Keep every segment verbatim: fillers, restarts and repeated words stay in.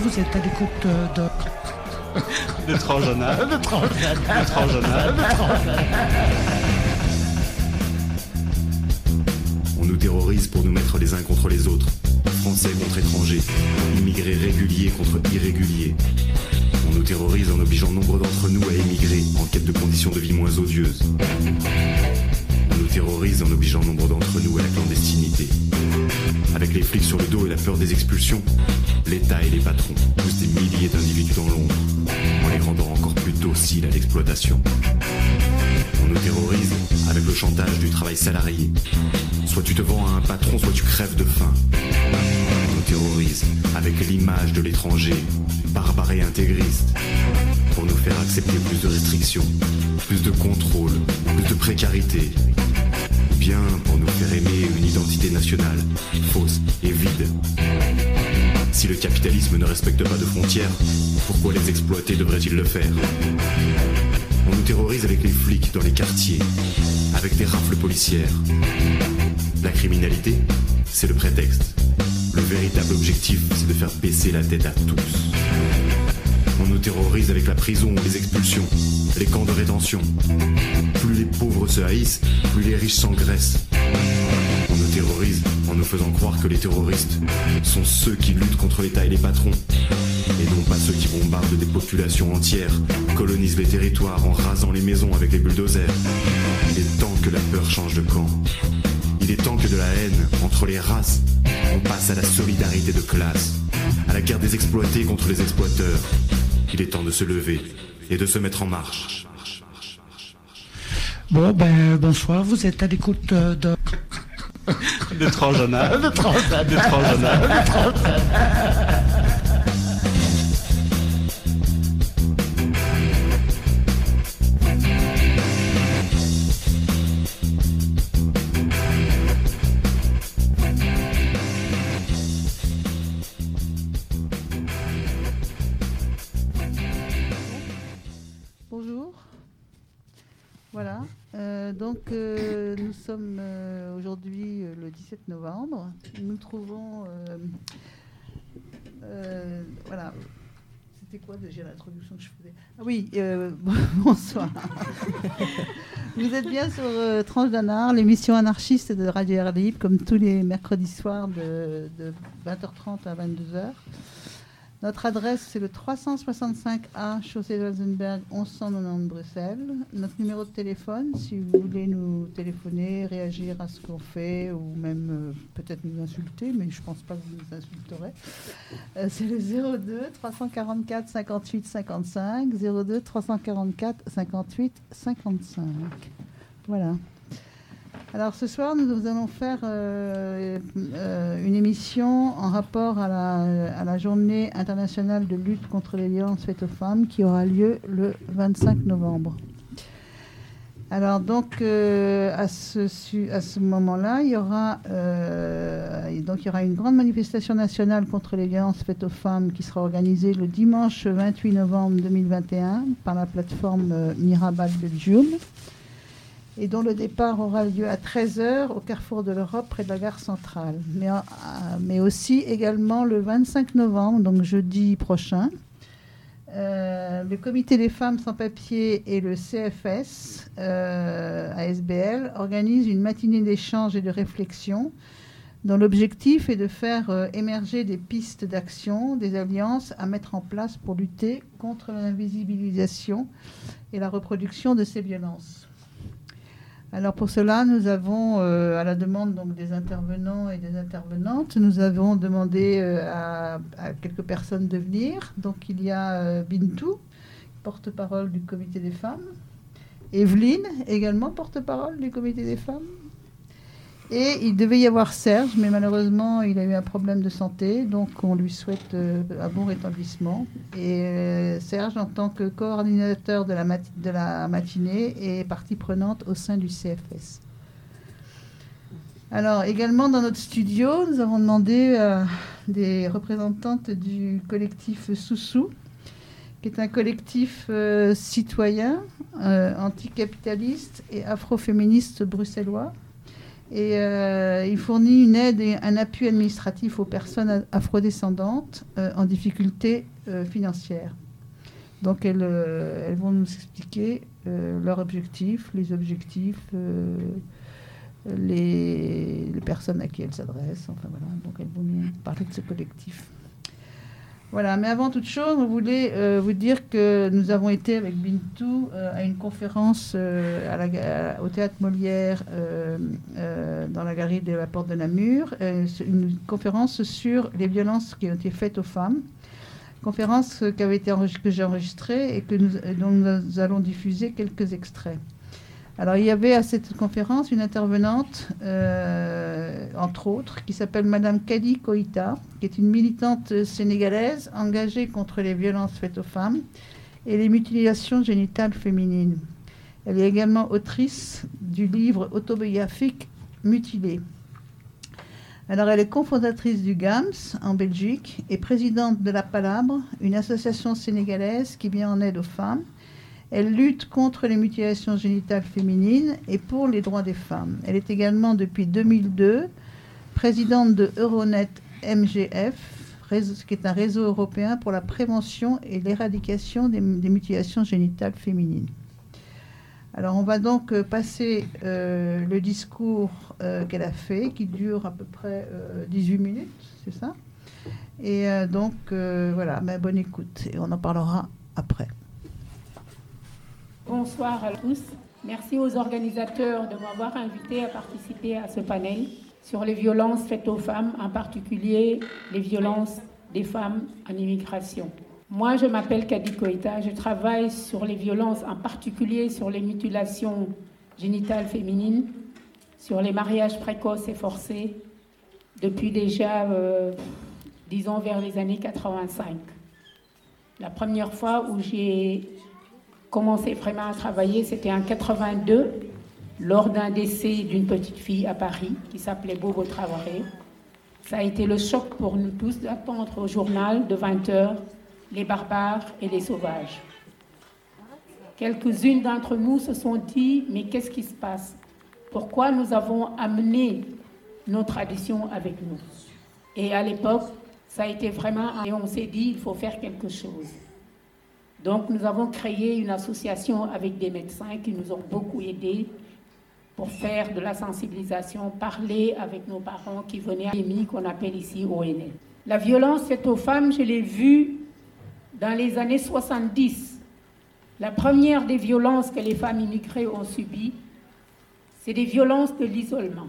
vous êtes à l'écoute de... De Transjana. De Transjana. De Transjana. De Transjana. On nous terrorise pour nous mettre les uns contre les autres. Français contre étrangers. Immigrés réguliers contre irréguliers. On nous terrorise en obligeant nombre d'entre nous à émigrer en quête de conditions de vie moins odieuses. On nous terrorise en obligeant nombre d'entre nous à la clandestinité. Avec les flics sur le dos et la peur des expulsions, l'État et les patrons poussent des milliers d'individus dans l'ombre, en les rendant encore plus dociles à l'exploitation. On nous terrorise avec le chantage du travail salarié. Soit tu te vends à un patron, soit tu crèves de faim. On nous terrorise avec l'image de l'étranger, barbare et intégriste, pour nous faire accepter plus de restrictions, plus de contrôle, plus de précarité. Ou bien pour nous faire aimer une identité nationale, fausse et vide. Si le capitalisme ne respecte pas de frontières, pourquoi les exploités devraient-ils le faire ? On nous terrorise avec les flics dans les quartiers, avec des rafles policières. La criminalité, c'est le prétexte. Le véritable objectif, c'est de faire baisser la tête à tous. On nous terrorise avec la prison ou les expulsions, les camps de rétention. Plus les pauvres se haïssent, plus les riches s'engraissent. On nous terrorise en nous faisant croire que les terroristes sont ceux qui luttent contre l'État et les patrons, et non pas ceux qui bombardent des populations entières, colonisent les territoires en rasant les maisons avec les bulldozers. Il est temps que la peur change de camp. Il est temps que de la haine entre les races, on passe à la solidarité de classe, à la guerre des exploités contre les exploiteurs. Il est temps de se lever et de se mettre en marche. Bon, ben, bonsoir, vous êtes à l'écoute de... De Transjana. De Transjana. De Transjana. De Transjana. Voilà, euh, donc euh, nous sommes euh, aujourd'hui euh, le dix-sept novembre. Nous trouvons, euh, euh, voilà, c'était quoi déjà l'introduction que je faisais ? Ah oui, euh, bonsoir. Vous êtes bien sur euh, Transjana, l'émission anarchiste de Radio Air Libre, comme tous les mercredis soirs de, de vingt heures trente à vingt-deux heures. Notre adresse, c'est le trois cent soixante-cinq A, chaussée de Walsenberg, onze cent quatre-vingt-dix Bruxelles. Notre numéro de téléphone, si vous voulez nous téléphoner, réagir à ce qu'on fait, ou même euh, peut-être nous insulter, mais je ne pense pas que vous nous insulterez, euh, c'est le zéro deux trois cent quarante-quatre cinquante-huit cinquante-cinq, zéro deux trois cent quarante-quatre cinquante-huit cinquante-cinq. Voilà. Alors ce soir, nous allons faire euh, euh, une émission en rapport à la, à la journée internationale de lutte contre les violences faites aux femmes qui aura lieu le vingt-cinq novembre. Alors donc euh, à ce, à ce moment-là, il y aura, euh, donc, il y aura une grande manifestation nationale contre les violences faites aux femmes qui sera organisée le dimanche vingt-huit novembre deux mille vingt et un par la plateforme euh, Mirabal Belgium, et dont le départ aura lieu à treize heures au carrefour de l'Europe, près de la gare centrale. Mais, euh, mais aussi également le vingt-cinq novembre, donc jeudi prochain, euh, le Comité des femmes sans papier et le C F S, euh, A S B L, organisent une matinée d'échange et de réflexion dont l'objectif est de faire euh, émerger des pistes d'action, des alliances à mettre en place pour lutter contre l'invisibilisation et la reproduction de ces violences. Alors pour cela, nous avons, euh, à la demande donc, des intervenants et des intervenantes, nous avons demandé euh, à, à quelques personnes de venir. Donc il y a euh, Bintou, porte-parole du Comité des femmes, Evelyne, également porte-parole du Comité des femmes, et il devait y avoir Serge, mais malheureusement il a eu un problème de santé, donc on lui souhaite euh, un bon rétablissement. Et euh, Serge, en tant que coordinateur de la, mat- de la matinée, est partie prenante au sein du C F S. Alors également dans notre studio, nous avons demandé à des représentantes du collectif Soussou, qui est un collectif euh, citoyen, euh, anticapitaliste et afroféministe bruxellois, Et euh, il fournit une aide et un appui administratif aux personnes afrodescendantes euh, en difficulté euh, financière. Donc elles, euh, elles vont nous expliquer euh, leurs objectifs, les objectifs, euh, les, les personnes à qui elles s'adressent. Enfin voilà, donc elles vont nous parler de ce collectif. Voilà, mais avant toute chose, on voulait euh, vous dire que nous avons été avec Bintou euh, à une conférence euh, à la, à, au Théâtre Molière euh, euh, dans la galerie de la Porte de Namur, euh, une conférence sur les violences qui ont été faites aux femmes, conférence qui avait été que j'ai enregistrée et que nous, dont nous allons diffuser quelques extraits. Alors, il y avait à cette conférence une intervenante, euh, entre autres, qui s'appelle Madame Kadi Koïta, qui est une militante sénégalaise engagée contre les violences faites aux femmes et les mutilations génitales féminines. Elle est également autrice du livre autobiographique Mutilée. Alors, elle est cofondatrice du G A M S en Belgique et présidente de la Palabre, une association sénégalaise qui vient en aide aux femmes. Elle lutte contre les mutilations génitales féminines et pour les droits des femmes. Elle est également, depuis deux mille deux, présidente de Euronet M G F, qui est un réseau européen pour la prévention et l'éradication des, des mutilations génitales féminines. Alors, on va donc passer euh, le discours euh, qu'elle a fait, qui dure à peu près euh, dix-huit minutes, c'est ça ? Et euh, donc, euh, voilà, mais bonne écoute, et on en parlera après. Bonsoir à tous. Merci aux organisateurs de m'avoir invité à participer à ce panel sur les violences faites aux femmes, en particulier les violences des femmes en immigration. Moi, je m'appelle Kadi Koïta, je travaille sur les violences, en particulier sur les mutilations génitales féminines, sur les mariages précoces et forcés, depuis déjà, euh, disons, vers les années quatre-vingt-cinq. La première fois où j'ai commencé vraiment à travailler, c'était en quatre-vingt-deux, lors d'un décès d'une petite fille à Paris qui s'appelait Bobo Traoré. Ça a été le choc pour nous tous d'attendre au journal de vingt heures les barbares et les sauvages. Quelques-unes d'entre nous se sont dit, mais qu'est-ce qui se passe? Pourquoi nous avons amené nos traditions avec nous? Et à l'époque, ça a été vraiment, et on s'est dit, il faut faire quelque chose. Donc, nous avons créé une association avec des médecins qui nous ont beaucoup aidés pour faire de la sensibilisation, parler avec nos parents qui venaient à l'E M I, qu'on appelle ici O N L. La violence faite aux femmes, je l'ai vue dans les années soixante-dix. La première des violences que les femmes immigrées ont subies, c'est des violences de l'isolement.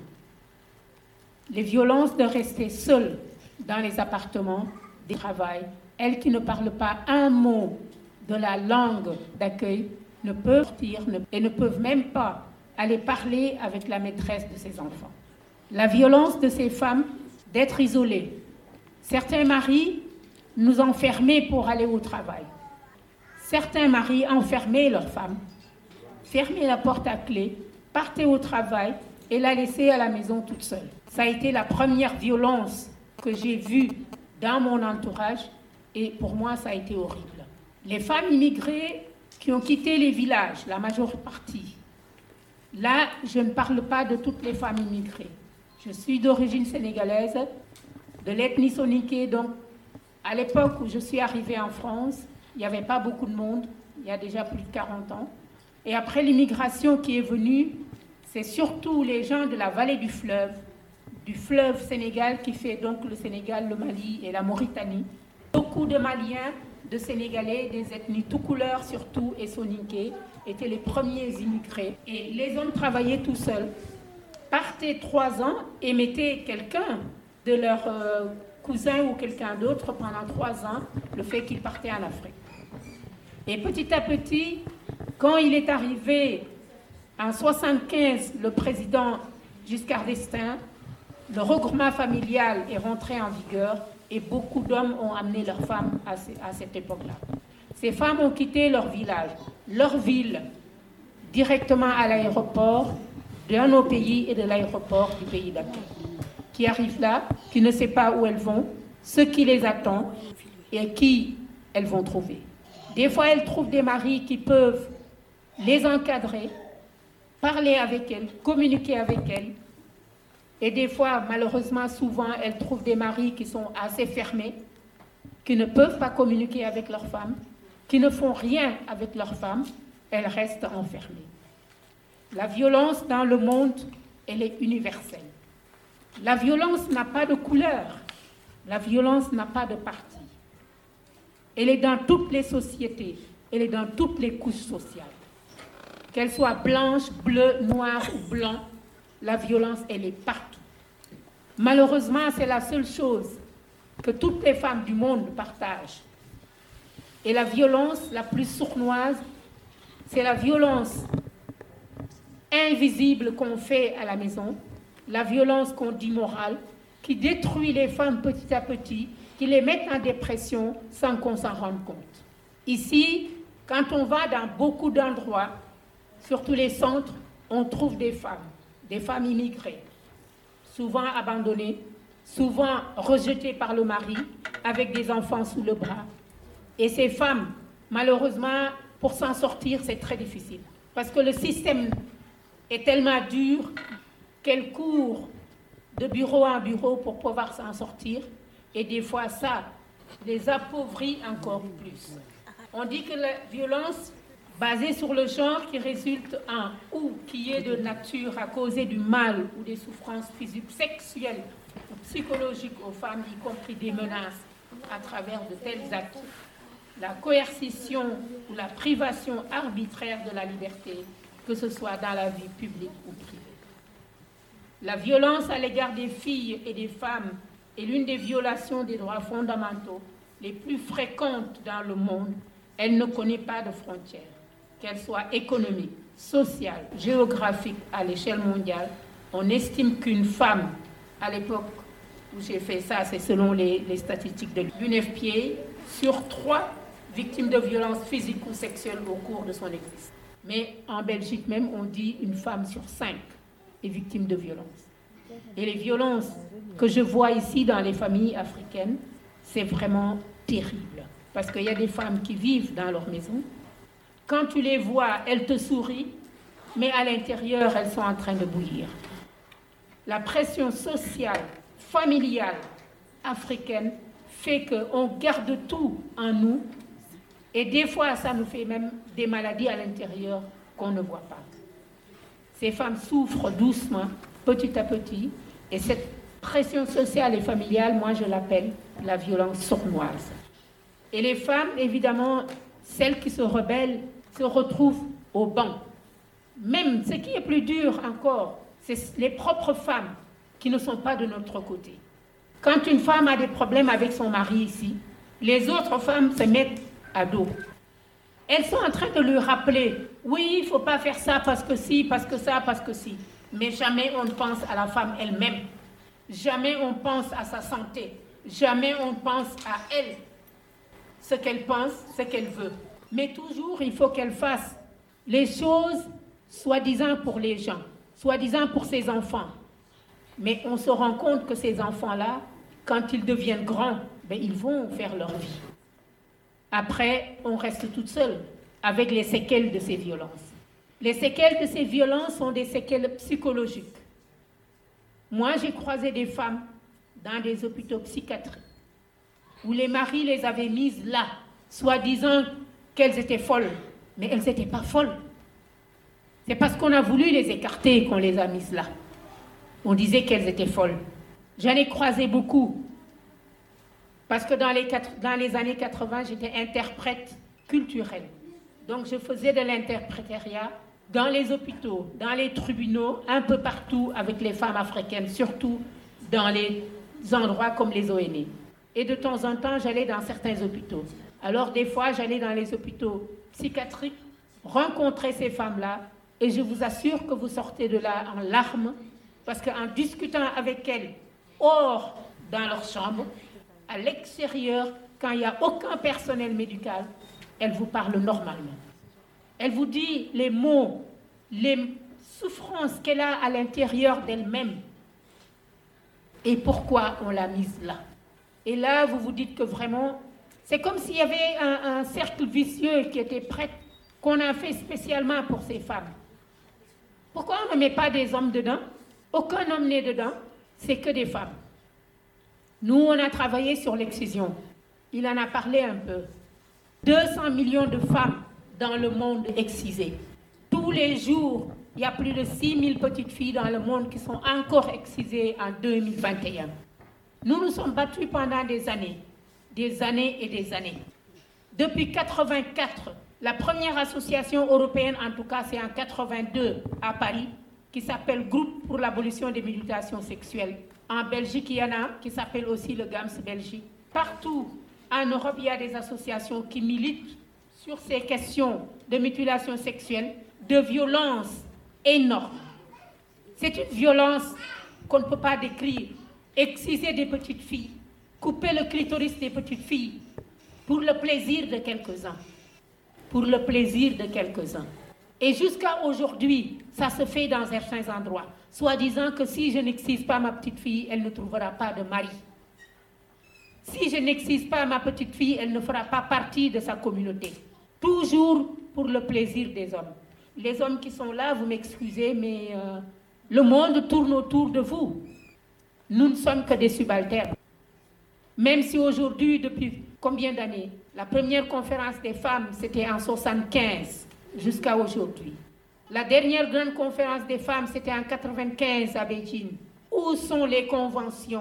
Les violences de rester seules dans les appartements, des travails. Elles qui ne parlent pas un mot de la langue d'accueil ne peuvent sortir et ne peuvent même pas aller parler avec la maîtresse de ses enfants. La violence de ces femmes d'être isolées. Certains maris nous enfermaient pour aller au travail. Certains maris enfermaient leurs femmes, fermaient la porte à clé, partaient au travail et la laissaient à la maison toute seule. Ça a été la première violence que j'ai vue dans mon entourage et pour moi, ça a été horrible. Les femmes immigrées qui ont quitté les villages, la majeure partie. Là, je ne parle pas de toutes les femmes immigrées. Je suis d'origine sénégalaise, de l'ethnie soninké. Donc, à l'époque où je suis arrivée en France, il n'y avait pas beaucoup de monde, il y a déjà plus de quarante ans. Et après l'immigration qui est venue, c'est surtout les gens de la vallée du fleuve, du fleuve Sénégal qui fait donc le Sénégal, le Mali et la Mauritanie. Beaucoup de Maliens, de Sénégalais, des ethnies tout couleurs surtout et soninké, étaient les premiers immigrés. Et les hommes travaillaient tout seuls, partaient trois ans et mettaient quelqu'un de leur euh, cousin ou quelqu'un d'autre pendant trois ans, le fait qu'ils partaient en Afrique. Et petit à petit, quand il est arrivé en soixante-quinze, le président Giscard d'Estaing, le regroupement familial est rentré en vigueur et beaucoup d'hommes ont amené leurs femmes à, ce, à cette époque-là. Ces femmes ont quitté leur village, leur ville, directement à l'aéroport d'un autre pays et de l'aéroport du pays d'accueil, qui arrivent là, qui ne savent pas où elles vont, ce qui les attend et qui elles vont trouver. Des fois, elles trouvent des maris qui peuvent les encadrer, parler avec elles, communiquer avec elles, Et des fois, malheureusement, souvent, elles trouvent des maris qui sont assez fermés, qui ne peuvent pas communiquer avec leurs femmes, qui ne font rien avec leurs femmes, elles restent enfermées. La violence dans le monde, elle est universelle. La violence n'a pas de couleur, la violence n'a pas de parti. Elle est dans toutes les sociétés, elle est dans toutes les couches sociales. Qu'elle soit blanche, bleue, noire ou blanc, la violence, elle est partout. Malheureusement, c'est la seule chose que toutes les femmes du monde partagent. Et la violence la plus sournoise, c'est la violence invisible qu'on fait à la maison, la violence qu'on dit morale, qui détruit les femmes petit à petit, qui les met en dépression sans qu'on s'en rende compte. Ici, quand on va dans beaucoup d'endroits, surtout les centres, on trouve des femmes, des femmes immigrées, souvent abandonnées, souvent rejetées par le mari, avec des enfants sous le bras. Et ces femmes, malheureusement, pour s'en sortir, c'est très difficile. Parce que le système est tellement dur qu'elles courent de bureau en bureau pour pouvoir s'en sortir. Et des fois, ça les appauvrit encore plus. On dit que la violence basée sur le genre qui résulte en ou qui est de nature à causer du mal ou des souffrances physiques, sexuelles ou psychologiques aux femmes, y compris des menaces à travers de tels actes, la coercition ou la privation arbitraire de la liberté, que ce soit dans la vie publique ou privée. La violence à l'égard des filles et des femmes est l'une des violations des droits fondamentaux les plus fréquentes dans le monde. Elle ne connaît pas de frontières, qu'elles soient économiques, sociales, géographiques à l'échelle mondiale. On estime qu'une femme, à l'époque où j'ai fait ça, c'est selon les, les statistiques de l'U N F P A, sur trois victimes de violences physiques ou sexuelles au cours de son existence. Mais en Belgique même, on dit une femme sur cinq est victime de violences. Et les violences que je vois ici dans les familles africaines, c'est vraiment terrible. Parce qu'il y a des femmes qui vivent dans leur maison. Quand tu les vois, elles te sourient, mais à l'intérieur, elles sont en train de bouillir. La pression sociale, familiale, africaine, fait qu'on garde tout en nous. Et des fois, ça nous fait même des maladies à l'intérieur qu'on ne voit pas. Ces femmes souffrent doucement, petit à petit, et cette pression sociale et familiale, moi je l'appelle la violence sournoise. Et les femmes, évidemment, celles qui se rebellent, se retrouvent au banc. Même ce qui est plus dur encore, c'est les propres femmes qui ne sont pas de notre côté. Quand une femme a des problèmes avec son mari ici, les autres femmes se mettent à dos. Elles sont en train de lui rappeler, oui, il ne faut pas faire ça parce que si, parce que ça, parce que si. Mais jamais on ne pense à la femme elle-même. Jamais on pense à sa santé. Jamais on pense à elle, ce qu'elle pense, ce qu'elle veut. Mais toujours, il faut qu'elle fasse les choses soi-disant pour les gens, soi-disant pour ses enfants. Mais on se rend compte que ces enfants-là, quand ils deviennent grands, ben, ils vont faire leur vie. Après, on reste toute seule avec les séquelles de ces violences. Les séquelles de ces violences sont des séquelles psychologiques. Moi, j'ai croisé des femmes dans des hôpitaux psychiatriques où les maris les avaient mises là, soi-disant qu'elles étaient folles. Mais elles n'étaient pas folles. C'est parce qu'on a voulu les écarter qu'on les a mises là. On disait qu'elles étaient folles. J'en ai croisé beaucoup. Parce que dans les, dans les années quatre-vingts, j'étais interprète culturelle. Donc je faisais de l'interprétariat dans les hôpitaux, dans les tribunaux, un peu partout avec les femmes africaines, surtout dans les endroits comme les O N E. Et de temps en temps, j'allais dans certains hôpitaux. Alors des fois, j'allais dans les hôpitaux psychiatriques, rencontrer ces femmes-là, et je vous assure que vous sortez de là en larmes, parce qu'en discutant avec elles, hors dans leur chambre, à l'extérieur, quand il n'y a aucun personnel médical, elle vous parle normalement. Elle vous dit les mots, les souffrances qu'elle a à l'intérieur d'elle-même et pourquoi on l'a mise là. Et là, vous vous dites que vraiment, c'est comme s'il y avait un, un cercle vicieux qui était prêt, qu'on a fait spécialement pour ces femmes. Pourquoi on ne met pas des hommes dedans? Aucun homme n'est dedans. c'est que des femmes. Nous, on a travaillé sur l'excision. Il en a parlé un peu. deux cents millions de femmes dans le monde excisées. Tous les jours, il y a plus de six mille petites filles dans le monde qui sont encore excisées en deux mille vingt et un. Nous nous sommes battus pendant des années, des années et des années. Depuis mille neuf cent quatre-vingt-quatre, la première association européenne, en tout cas c'est en mille neuf cent quatre-vingt-deux à Paris, qui s'appelle Groupe pour l'abolition des mutilations sexuelles. En Belgique, il y en a qui s'appelle aussi le GAMS Belgique. Partout en Europe, il y a des associations qui militent sur ces questions de mutilation sexuelle, de violence énorme. C'est une violence qu'on ne peut pas décrire. Exciser des petites filles, couper le clitoris des petites filles pour le plaisir de quelques-uns. Pour le plaisir de quelques-uns. Et jusqu'à aujourd'hui, ça se fait dans certains endroits, soi-disant que si je n'excise pas ma petite fille, elle ne trouvera pas de mari. Si je n'excise pas ma petite fille, elle ne fera pas partie de sa communauté. Toujours pour le plaisir des hommes. Les hommes qui sont là, vous m'excusez, mais euh, le monde tourne autour de vous. Nous ne sommes que des subalternes. Même si aujourd'hui, depuis combien d'années? La première conférence des femmes, c'était en soixante-quinze jusqu'à aujourd'hui. La dernière grande conférence des femmes, c'était en quatre-vingt-quinze à Beijing. Où sont les conventions?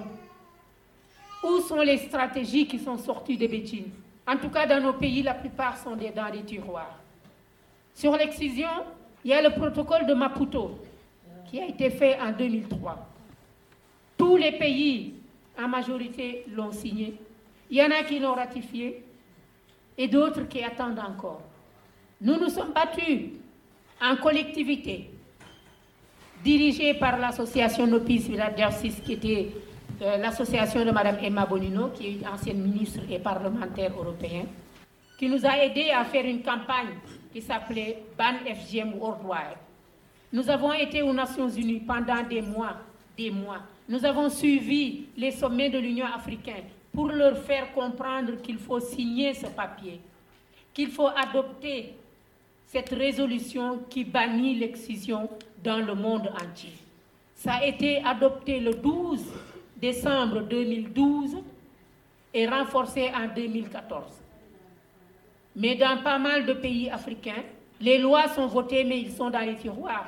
Où sont les stratégies qui sont sorties de Beijing? En tout cas, dans nos pays, la plupart sont dans les tiroirs. Sur l'excision, il y a le protocole de Maputo, qui a été fait en deux mille trois. Tous les pays, en majorité, l'ont signé. Il y en a qui l'ont ratifié et d'autres qui attendent encore. Nous nous sommes battus en collectivité, dirigée par l'association No Peace Without Justice, qui était euh, l'association de Mme Emma Bonino, qui est ancienne ministre et parlementaire européenne, qui nous a aidés à faire une campagne qui s'appelait Ban F G M Worldwide. Nous avons été aux Nations Unies pendant des mois, des mois. Nous avons suivi les sommets de l'Union africaine pour leur faire comprendre qu'il faut signer ce papier, qu'il faut adopter cette résolution qui bannit l'excision dans le monde entier. Ça a été adopté le douze décembre deux mille douze et renforcé en deux mille quatorze. Mais dans pas mal de pays africains, les lois sont votées, mais ils sont dans les tiroirs.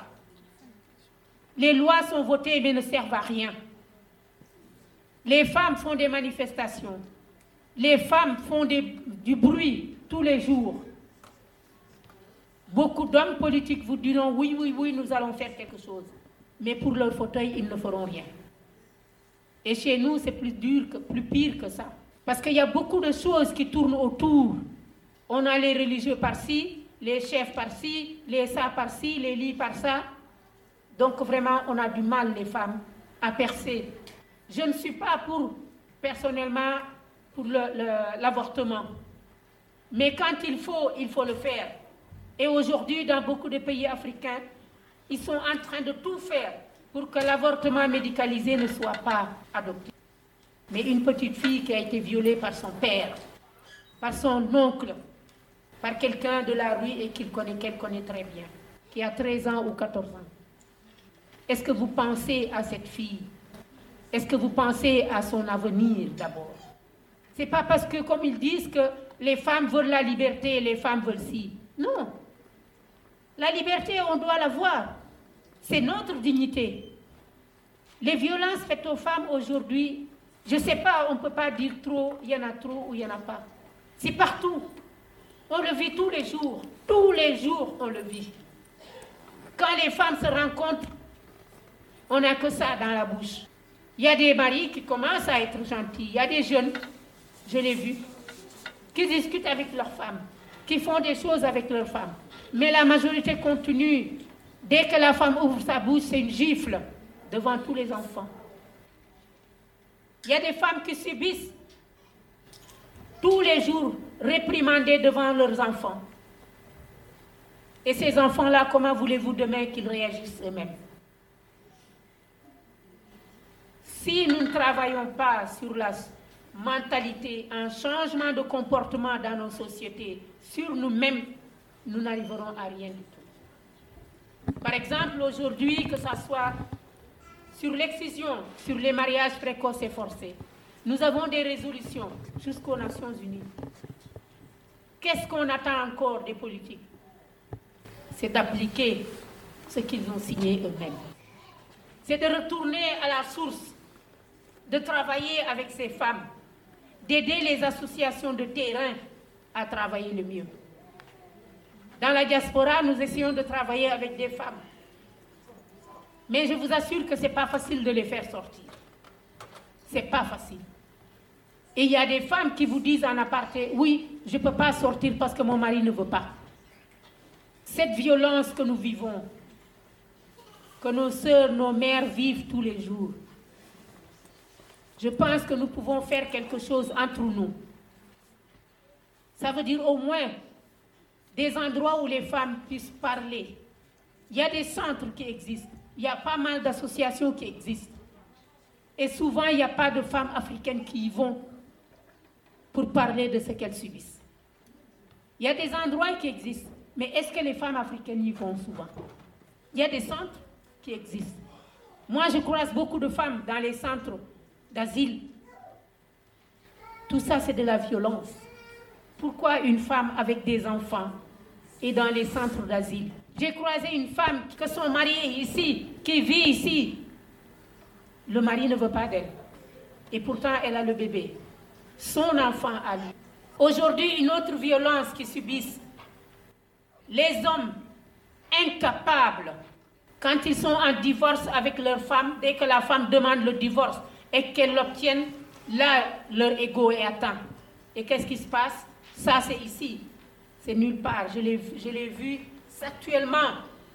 Les lois sont votées, mais ne servent à rien. Les femmes font des manifestations. Les femmes font des, du bruit tous les jours. Beaucoup d'hommes politiques vous diront oui, oui, oui, nous allons faire quelque chose. Mais pour leur fauteuil, ils ne feront rien. Et chez nous, c'est plus dur, que, plus pire que ça. Parce qu'il y a beaucoup de choses qui tournent autour. On a les religieux par-ci, les chefs par-ci, les ça par-ci, les lits par-ça. Donc vraiment, on a du mal, les femmes, à percer. Je ne suis pas pour, personnellement, pour le, le, l'avortement. Mais quand il faut, il faut le faire. Et aujourd'hui, dans beaucoup de pays africains, ils sont en train de tout faire pour que l'avortement médicalisé ne soit pas adopté. Mais une petite fille qui a été violée par son père, par son oncle, par quelqu'un de la rue et qu'il connaît, qu'elle connaît très bien, qui a treize ans ou quatorze ans. Est-ce que vous pensez à cette fille? Est-ce que vous pensez à son avenir d'abord? Ce n'est pas parce que, comme ils disent, que les femmes veulent la liberté et les femmes veulent ci. Non. La liberté, on doit l'avoir. C'est notre dignité. Les violences faites aux femmes aujourd'hui, je ne sais pas, on ne peut pas dire trop, il y en a trop ou il n'y en a pas. C'est partout. On le vit tous les jours. Tous les jours, on le vit. Quand les femmes se rencontrent, on n'a que ça dans la bouche. Il y a des maris qui commencent à être gentils. Il y a des jeunes, je l'ai vu, qui discutent avec leurs femmes, qui font des choses avec leurs femmes. Mais la majorité continue. Dès que la femme ouvre sa bouche, c'est une gifle devant tous les enfants. Il y a des femmes qui subissent tous les jours réprimandées devant leurs enfants. Et ces enfants-là, comment voulez-vous demain qu'ils réagissent eux-mêmes? Si nous ne travaillons pas sur la mentalité, un changement de comportement dans nos sociétés, sur nous-mêmes, nous n'arriverons à rien du tout. Par exemple, aujourd'hui, que ce soit sur l'excision, sur les mariages précoces et forcés. Nous avons des résolutions jusqu'aux Nations Unies. Qu'est-ce qu'on attend encore des politiques? C'est d'appliquer ce qu'ils ont signé eux-mêmes. C'est de retourner à la source, de travailler avec ces femmes, d'aider les associations de terrain à travailler le mieux. Dans la diaspora, nous essayons de travailler avec des femmes. Mais je vous assure que ce n'est pas facile de les faire sortir. Ce n'est pas facile. Et il y a des femmes qui vous disent en aparté, oui, je ne peux pas sortir parce que mon mari ne veut pas. Cette violence que nous vivons, que nos sœurs, nos mères vivent tous les jours, je pense que nous pouvons faire quelque chose entre nous. Ça veut dire au moins des endroits où les femmes puissent parler. Il y a des centres qui existent. Il y a pas mal d'associations qui existent. Et souvent, il n'y a pas de femmes africaines qui y vont pour parler de ce qu'elles subissent. Il y a des endroits qui existent. Mais est-ce que les femmes africaines y vont souvent? Il y a des centres qui existent. Moi, je croise beaucoup de femmes dans les centres d'asile. Tout ça, c'est de la violence. Pourquoi une femme avec des enfants est dans les centres d'asile? J'ai croisé une femme que son mari est ici, qui vit ici. Le mari ne veut pas d'elle. Et pourtant, elle a le bébé. Son enfant a lui. Aujourd'hui, une autre violence qu'ils subissent. Les hommes incapables, quand ils sont en divorce avec leur femme, dès que la femme demande le divorce et qu'elle l'obtienne, là, leur ego est atteint. Et qu'est-ce qui se passe? Ça, c'est ici. C'est nulle part. Je l'ai, je l'ai vu actuellement.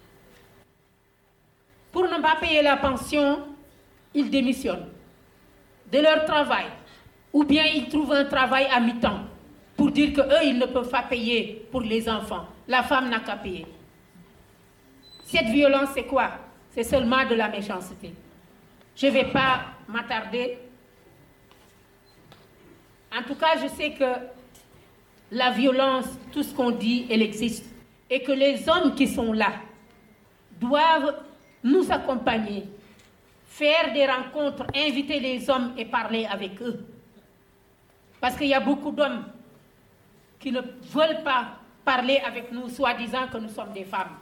Pour ne pas payer la pension, ils démissionnent de leur travail. Ou bien ils trouvent un travail à mi-temps pour dire qu'eux, ils ne peuvent pas payer pour les enfants. La femme n'a qu'à payer. Cette violence, c'est quoi? C'est seulement de la méchanceté. Je ne vais pas m'attarder. En tout cas, je sais que la violence, tout ce qu'on dit, elle existe. Et que les hommes qui sont là doivent nous accompagner, faire des rencontres, inviter les hommes et parler avec eux. Parce qu'il y a beaucoup d'hommes qui ne veulent pas parler avec nous, soi-disant que nous sommes des femmes.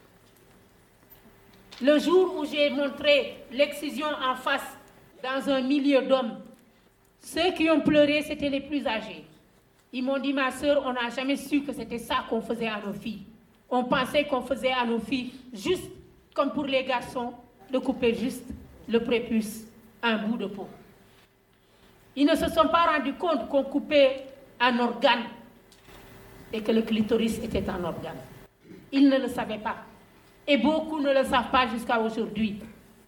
Le jour où j'ai montré l'excision en face dans un milieu d'hommes, ceux qui ont pleuré, c'était les plus âgés. Ils m'ont dit, ma sœur, on n'a jamais su que c'était ça qu'on faisait à nos filles. On pensait qu'on faisait à nos filles, juste comme pour les garçons, de couper juste le prépuce, un bout de peau. Ils ne se sont pas rendus compte qu'on coupait un organe et que le clitoris était un organe. Ils ne le savaient pas. Et beaucoup ne le savent pas jusqu'à aujourd'hui.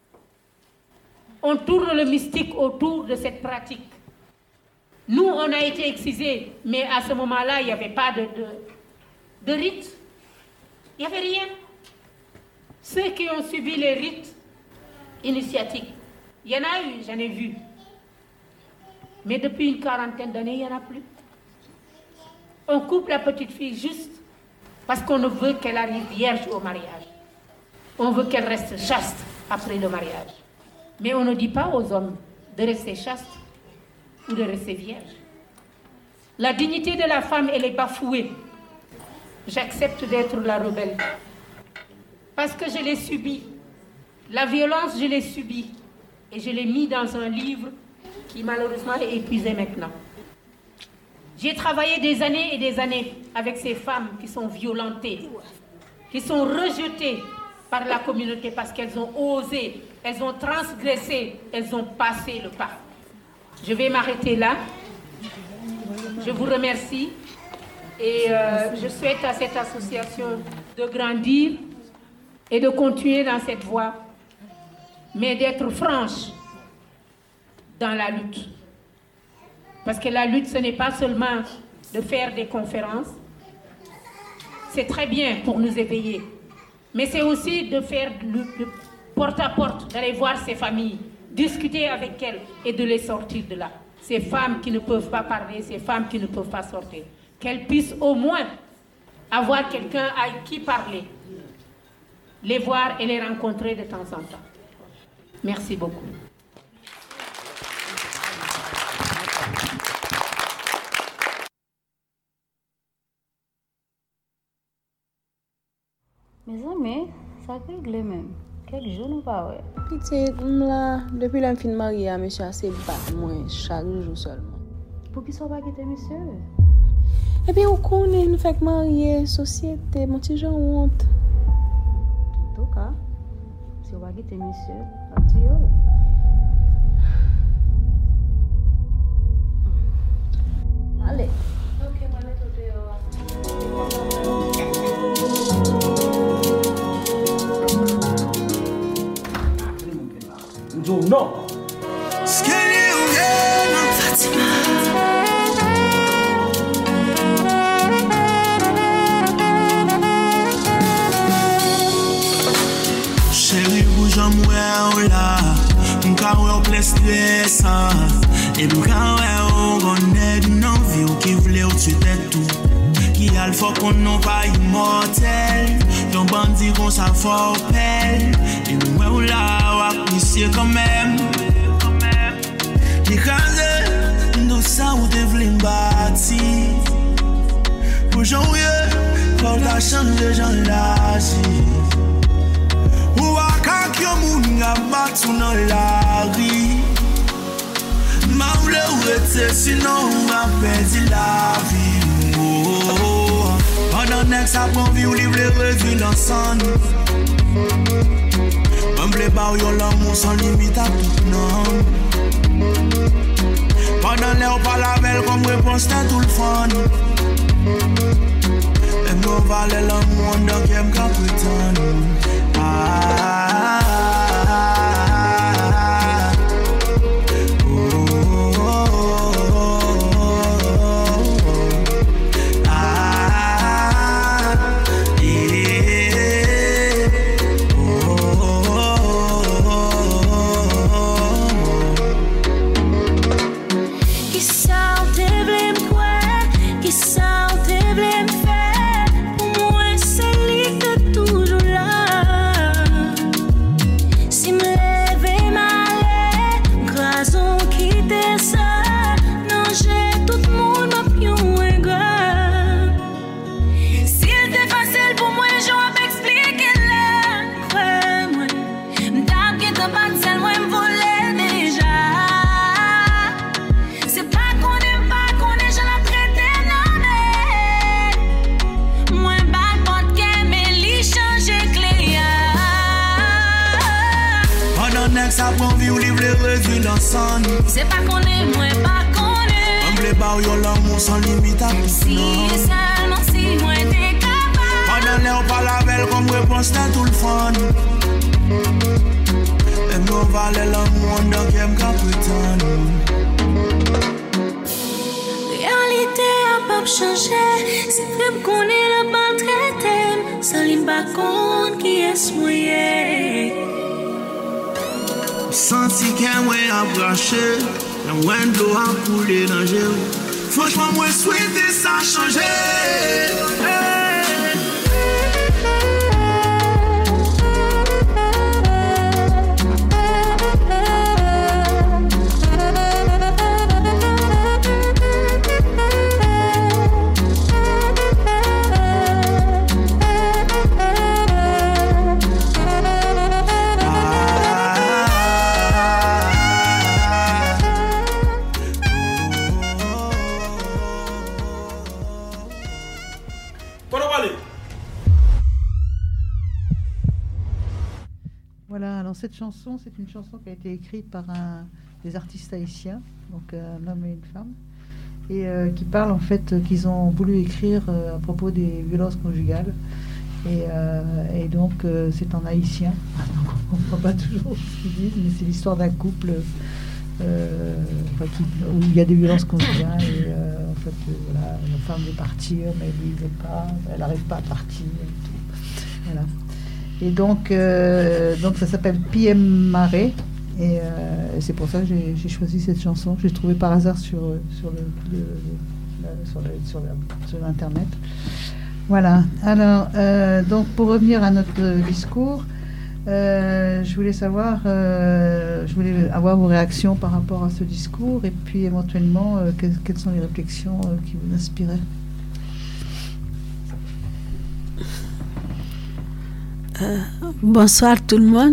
On tourne le mystique autour de cette pratique. Nous, on a été excisés, mais à ce moment-là, il n'y avait pas de, de, de rite. Il n'y avait rien. Ceux qui ont subi les rites initiatiques, il y en a eu, j'en ai vu. Mais depuis une quarantaine d'années, il n'y en a plus. On coupe la petite fille juste parce qu'on ne veut qu'elle arrive vierge au mariage. On veut qu'elle reste chaste après le mariage. Mais on ne dit pas aux hommes de rester chaste ou de rester vierge. La dignité de la femme, elle est bafouée. J'accepte d'être la rebelle. Parce que je l'ai subie. La violence, je l'ai subie. Et je l'ai mis dans un livre qui malheureusement est épuisé maintenant. J'ai travaillé des années et des années avec ces femmes qui sont violentées, qui sont rejetées par la communauté parce qu'elles ont osé, elles ont transgressé, elles ont passé le pas. Je vais m'arrêter là. Je vous remercie et euh, je souhaite à cette association de grandir et de continuer dans cette voie, mais d'être franche dans la lutte. Parce que la lutte, ce n'est pas seulement de faire des conférences, c'est très bien pour nous éveiller, mais c'est aussi de faire le, le porte-à-porte, d'aller voir ces familles, discuter avec elles et de les sortir de là. Ces femmes qui ne peuvent pas parler, ces femmes qui ne peuvent pas sortir, qu'elles puissent au moins avoir quelqu'un à qui parler, les voir et les rencontrer de temps en temps. Merci beaucoup. Mes amis, ça réglé même. Quelques jours nous pas ouais. Petite, là, depuis le film marié, monsieur a assez bat moi chaque jour seulement. Pour qui soit pas quitter monsieur? Et puis on connaît nous fait marier société, mon petit Jean honte. En tout cas, si on va quitter monsieur, adieu. Allez. OK, moi mettre dehors. Non. Chérie, bouge en moi là, mon cœur est plein de stress et mon cœur est au bonnet d'une envie qui voulait au-dessus de tout. Qui a le fort qu'on n'a pas immortel, ton bandit qu'on s'en fort pelle. Et moi là, on apprécie quand même. Écrasé, nous ça où t'es voulu bâtir. Pour jouer, pour la changer, j'en l'agis. Ou à quand y'a moun a battu dans la rue. Ma voulait où était, sinon on a perdu la vie. Pendant que ça prend vie, on livre les revues l'ensemble. On plaît pas où y'a l'amour sans limite à tout nom. Pendant l'air pas la belle comme réponse à tout le fun. Et moi valait l'amour dans qui aime qu'à prétendre. Ah, oh, oh, ah, yeah, oh, qui ça te blâme quoi, qui ça te blâme faire, pour moi c'est lui que toujours là. Si me lève mal, grazon quitte ça, non j'ai tout le monde m'a pion un gars. Si c'était facile pour moi, j'aurais expliqué là, crois-moi, m'tap qui t'a pas de sel, moi m'voler déjà. C'est pas qu'on aime pas, qu'on est j'en a traité non mais moi bad porte qu'elle mais li changer clé. pendant que ça prend vie, on livre les revues l'ensemble. C'est pas qu'on est, moi pas qu'on est. On plaît pas où y'a l'amour sans limite à tout Si nom. seulement si moi t'es capable. Pendant l'air pas la belle comme réponse à tout le fun. Et moi valait l'amour dans qui aime qu'à prétendre. Réalité a pas changé. C'est vrai qu'on est là pas traité. Sans l'im pas compte qui est moyen. Senti qu'un moi a branché, un moi de l'eau a coulé dans le gel. Franchement, moi souhaite ça changer. Voilà, alors cette chanson, c'est une chanson qui a été écrite par un, des artistes haïtiens, donc un homme et une femme, et euh, qui parle en fait euh, qu'ils ont voulu écrire euh, à propos des violences conjugales. Et, euh, et donc euh, c'est en haïtien, donc on ne comprend pas toujours ce qu'ils disent, mais c'est l'histoire d'un couple euh, enfin, qui, où il y a des violences conjugales. Et, euh, en fait, euh, voilà, la femme veut partir, mais lui il veut pas, elle n'arrive pas à partir. Et tout. Voilà. Et donc, euh, donc ça s'appelle P M Maré. Et, euh, et c'est pour ça que j'ai, j'ai choisi cette chanson. J'ai trouvé par hasard sur, sur, le, le, le, sur, le, sur, le, sur l'internet. Voilà. Alors, euh, donc pour revenir à notre discours, Euh, je voulais savoir, euh, je voulais avoir vos réactions par rapport à ce discours et puis éventuellement, euh, que, quelles sont les réflexions euh, qui vous inspiraient. Euh, bonsoir tout le monde.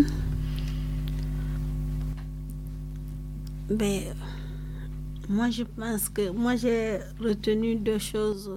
Ben, moi je pense que moi j'ai retenu deux choses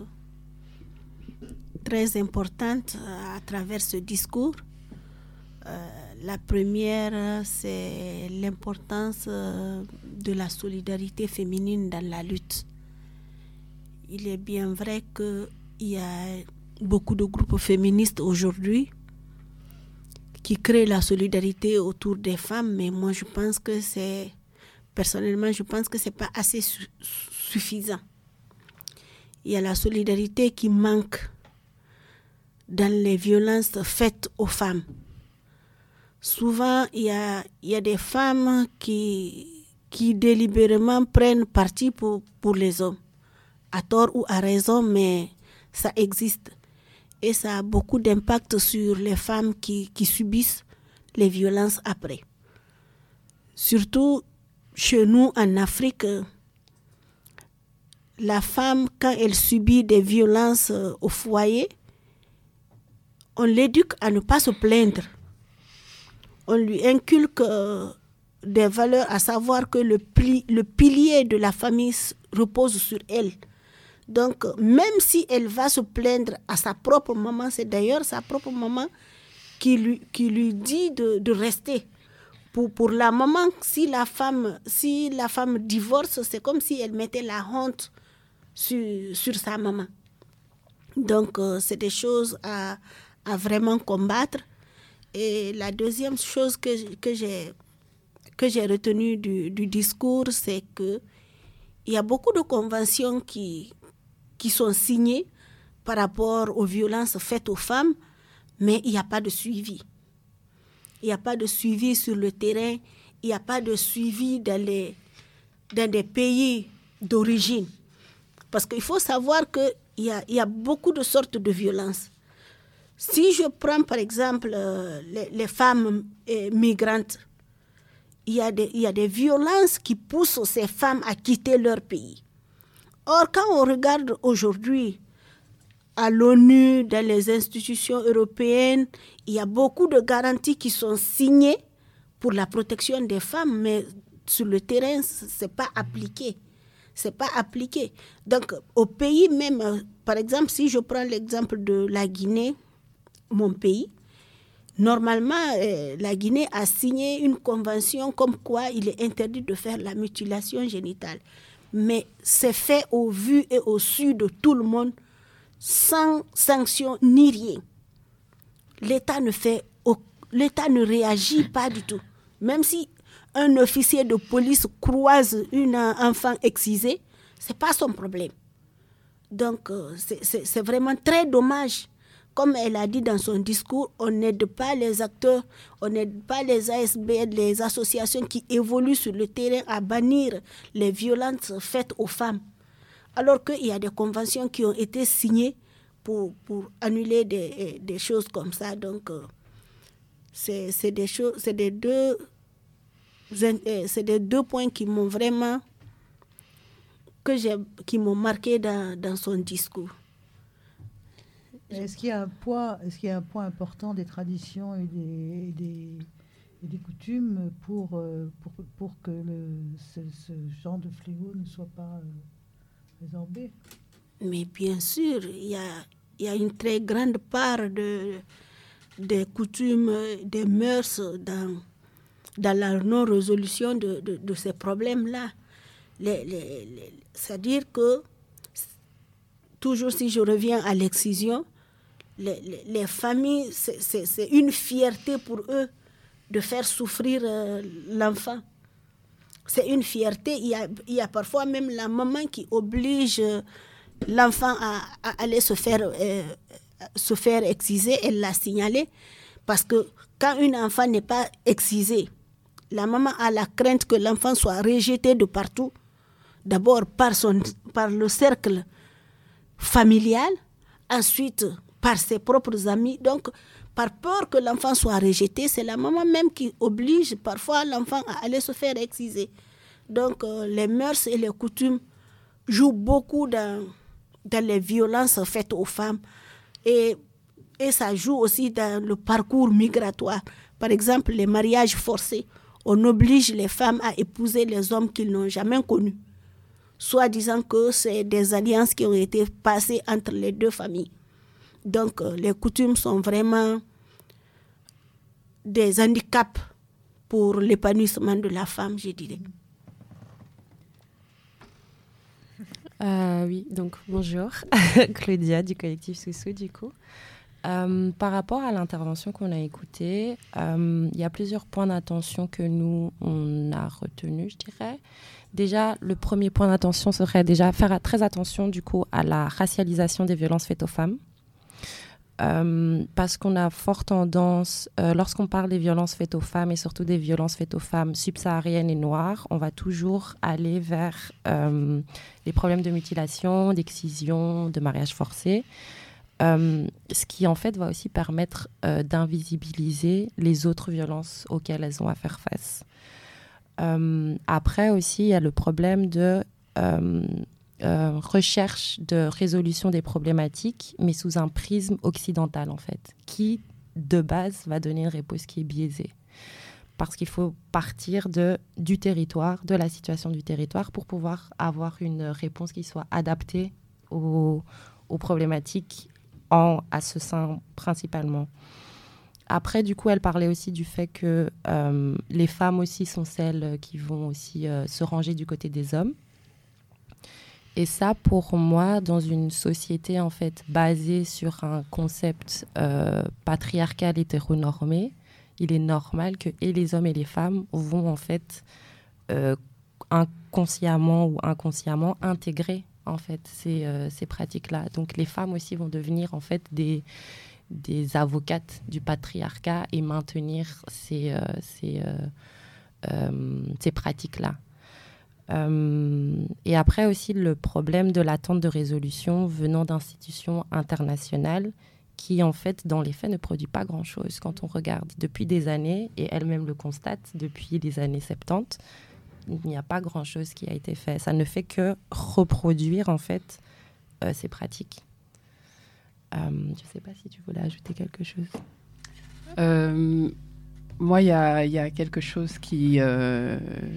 très importantes à travers ce discours. Euh, la première, c'est l'importance euh, de la solidarité féminine dans la lutte. Il est bien vrai qu'il y a beaucoup de groupes féministes aujourd'hui qui créent la solidarité autour des femmes, mais moi je pense que c'est, personnellement, je pense que c'est pas assez su- suffisant. Il y a la solidarité qui manque dans les violences faites aux femmes. Souvent, il y a, il y a des femmes qui, qui délibérément prennent parti pour, pour les hommes, à tort ou à raison, mais ça existe. Et ça a beaucoup d'impact sur les femmes qui, qui subissent les violences après. Surtout chez nous en Afrique, la femme, quand elle subit des violences au foyer, on l'éduque à ne pas se plaindre. On lui inculque euh, des valeurs, à savoir que le, pli, le pilier de la famille repose sur elle. Donc, même si elle va se plaindre à sa propre maman, c'est d'ailleurs sa propre maman qui lui, qui lui dit de, de rester. Pour, pour la maman, si la, femme, si la femme divorce, c'est comme si elle mettait la honte sur, sur sa maman. Donc, euh, c'est des choses à, à vraiment combattre. Et la deuxième chose que, que j'ai que j'ai retenue du, du discours, c'est qu'il y a beaucoup de conventions qui, qui sont signées par rapport aux violences faites aux femmes, mais il n'y a pas de suivi. Il n'y a pas de suivi sur le terrain, il n'y a pas de suivi dans, les, dans des pays d'origine. Parce qu'il faut savoir qu'il y a, il y a beaucoup de sortes de violences. Si je prends par exemple euh, les, les femmes euh, migrantes, il y, a des, il y a des violences qui poussent ces femmes à quitter leur pays. Or, quand on regarde aujourd'hui à l'ONU, dans les institutions européennes, il y a beaucoup de garanties qui sont signées pour la protection des femmes, mais sur le terrain, ce n'est pas appliqué. C'est pas appliqué. Donc, au pays même, par exemple, si je prends l'exemple de la Guinée, mon pays, normalement, euh, la Guinée a signé une convention comme quoi il est interdit de faire la mutilation génitale. Mais c'est fait au vu et au su de tout le monde, sans sanction ni rien. L'État ne fait, l'État ne réagit pas du tout. Même si un officier de police croise une enfant excisée, ce n'est pas son problème. Donc, euh, c'est, c'est, c'est vraiment très dommage. Comme elle a dit dans son discours, on n'aide pas les acteurs, on n'aide pas les A S B, les associations qui évoluent sur le terrain à bannir les violences faites aux femmes. Alors qu'il y a des conventions qui ont été signées pour, pour annuler des, des choses comme ça. Donc, euh, c'est, c'est, des choses, c'est, des deux, c'est des deux points qui m'ont vraiment, que j'ai, qui m'ont marqué dans, dans son discours. Est-ce qu'il y a un poids, est-ce qu'il y a un point important des traditions et des, et des, et des coutumes pour, pour, pour que le, ce, ce genre de fléau ne soit pas euh, résorbé? Mais bien sûr, il y a, il y a une très grande part de, des coutumes, des mœurs dans, dans la non-résolution de, de, de ces problèmes-là. Les, les, les, c'est-à-dire que, toujours si je reviens à l'excision, Les, les, les familles, c'est, c'est, c'est une fierté pour eux de faire souffrir euh, l'enfant. C'est une fierté. Il y a, il y a parfois même la maman qui oblige l'enfant à, à aller se faire, euh, se faire exciser. Elle l'a signalé parce que quand un enfant n'est pas excisé, la maman a la crainte que l'enfant soit rejeté de partout. D'abord par, son, par le cercle familial, ensuite par ses propres amis. Donc, par peur que l'enfant soit rejeté, c'est la maman même qui oblige parfois l'enfant à aller se faire exciser. Donc, euh, les mœurs et les coutumes jouent beaucoup dans, dans les violences faites aux femmes. Et, et ça joue aussi dans le parcours migratoire. Par exemple, les mariages forcés. On oblige les femmes à épouser les hommes qu'ils n'ont jamais connus, soit disant que c'est des alliances qui ont été passées entre les deux familles. Donc, euh, les coutumes sont vraiment des handicaps pour l'épanouissement de la femme, je dirais. Euh, oui, donc bonjour, Claudia du collectif Soussou du coup. Euh, par rapport à l'intervention qu'on a écoutée, euh, il y a plusieurs points d'attention que nous, on a retenus, je dirais. Déjà, le premier point d'attention serait déjà faire très attention du coup à la racialisation des violences faites aux femmes. Euh, parce qu'on a fort tendance, euh, lorsqu'on parle des violences faites aux femmes et surtout des violences faites aux femmes subsahariennes et noires, on va toujours aller vers euh, les problèmes de mutilation, d'excision, de mariage forcé. Euh, ce qui en fait va aussi permettre euh, d'invisibiliser les autres violences auxquelles elles ont à faire face. Euh, après aussi, il y a le problème de euh, euh, recherche de résolution des problématiques, mais sous un prisme occidental en fait, qui de base va donner une réponse qui est biaisée. Parce qu'il faut partir de, du territoire, de la situation du territoire, pour pouvoir avoir une réponse qui soit adaptée aux, aux problématiques En, à ce sein principalement. Après, du coup, elle parlait aussi du fait que euh, les femmes aussi sont celles qui vont aussi euh, se ranger du côté des hommes. Et ça, pour moi, dans une société en fait basée sur un concept euh, patriarcal hétéronormé, il est normal que et les hommes et les femmes vont en fait euh, inconsciemment ou inconsciemment intégrer en fait, ces, euh, ces pratiques-là. Donc, les femmes aussi vont devenir, en fait, des, des avocates du patriarcat et maintenir ces, euh, ces, euh, euh, ces pratiques-là. Euh, et après aussi, le problème de l'attente de résolution venant d'institutions internationales qui, en fait, dans les faits, ne produit pas grand-chose. Quand on regarde depuis des années, et elle-même le constate depuis les années soixante-dix, il n'y a pas grand-chose qui a été fait. Ça ne fait que reproduire, en fait, euh, ces pratiques. Euh, je ne sais pas si tu voulais ajouter quelque chose. Euh, moi, il y a, y a quelque chose qui, euh,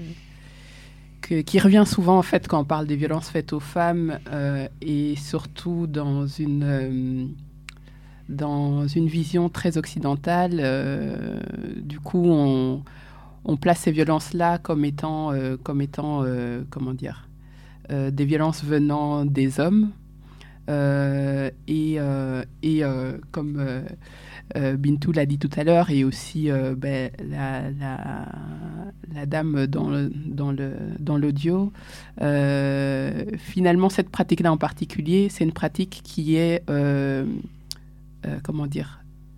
que, qui revient souvent, en fait, quand on parle des violences faites aux femmes, euh, et surtout dans une, euh, dans une vision très occidentale. Euh, du coup, on... On place ces violences-là comme étant, euh, comme étant euh, comment dire, euh, des violences venant des hommes. Euh, et euh, et euh, comme euh, euh, Bintou l'a dit tout à l'heure, et aussi euh, ben, la, la, la dame dans, le, dans, le, dans l'audio, euh, finalement, cette pratique-là en particulier, c'est une pratique qui est, euh, euh, comment dire,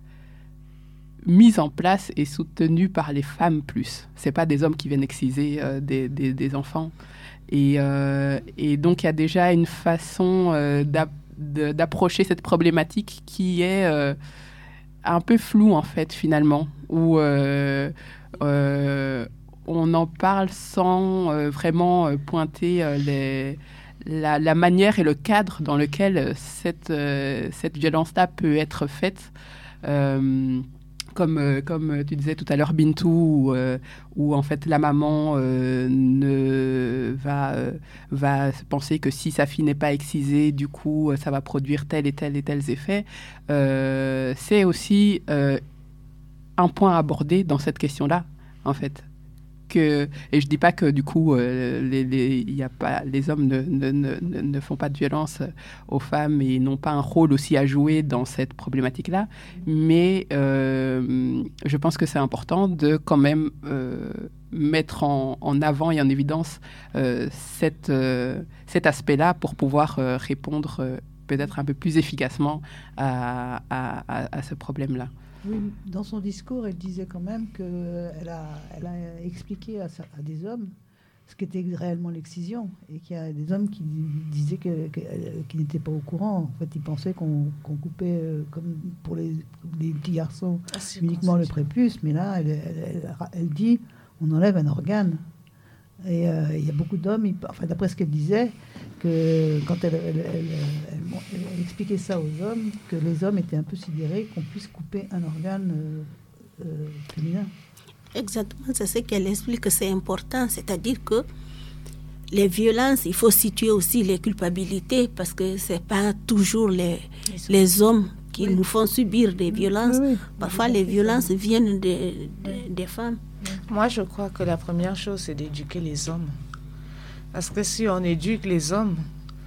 mise en place et soutenue par les femmes plus. C'est pas des hommes qui viennent exciser euh, des, des, des enfants. Et, euh, et donc, il y a déjà une façon euh, d'ap- de, d'approcher cette problématique qui est euh, un peu floue, en fait, finalement, où euh, euh, on en parle sans euh, vraiment euh, pointer euh, les, la, la manière et le cadre dans lequel cette, euh, cette violence-là peut être faite. Euh, Comme, euh, comme tu disais tout à l'heure, Bintou, où, euh, où en fait la maman euh, ne va, euh, va penser que si sa fille n'est pas excisée, du coup, ça va produire tel et tel et tels effets. Euh, c'est aussi euh, un point abordé dans cette question-là, en fait. Que, et je dis pas que du coup euh, les, les, y a pas, les hommes ne, ne, ne, ne font pas de violence aux femmes et n'ont pas un rôle aussi à jouer dans cette problématique-là, mais euh, je pense que c'est important de quand même euh, mettre en, en avant et en évidence euh, cette, euh, cet aspect-là pour pouvoir euh, répondre euh, peut-être un peu plus efficacement à, à, à, à ce problème-là. Oui, dans son discours, elle disait quand même qu'elle a, elle a expliqué à, sa, à des hommes ce qu'était réellement l'excision, et qu'il y a des hommes qui disaient que, que, qu'ils n'étaient pas au courant. En fait, ils pensaient qu'on, qu'on coupait, euh, comme pour les, les petits garçons, ah, uniquement le prépuce, mais là, elle, elle, elle, elle dit, on enlève un organe. Et euh, il y a beaucoup d'hommes, ils, enfin, d'après ce qu'elle disait, que quand elle, elle, elle, elle, elle expliquait ça aux hommes, que les hommes étaient un peu sidérés qu'on puisse couper un organe euh, euh, féminin. Exactement, c'est ce qu'elle explique que c'est important, c'est-à-dire que les violences, il faut situer aussi les culpabilités, parce que c'est pas toujours les, les hommes qui oui. nous font subir des violences. Oui, oui. Parfois, les violences viennent de, de, des femmes. Moi, je crois que la première chose, c'est d'éduquer les hommes. Parce que si on éduque les hommes,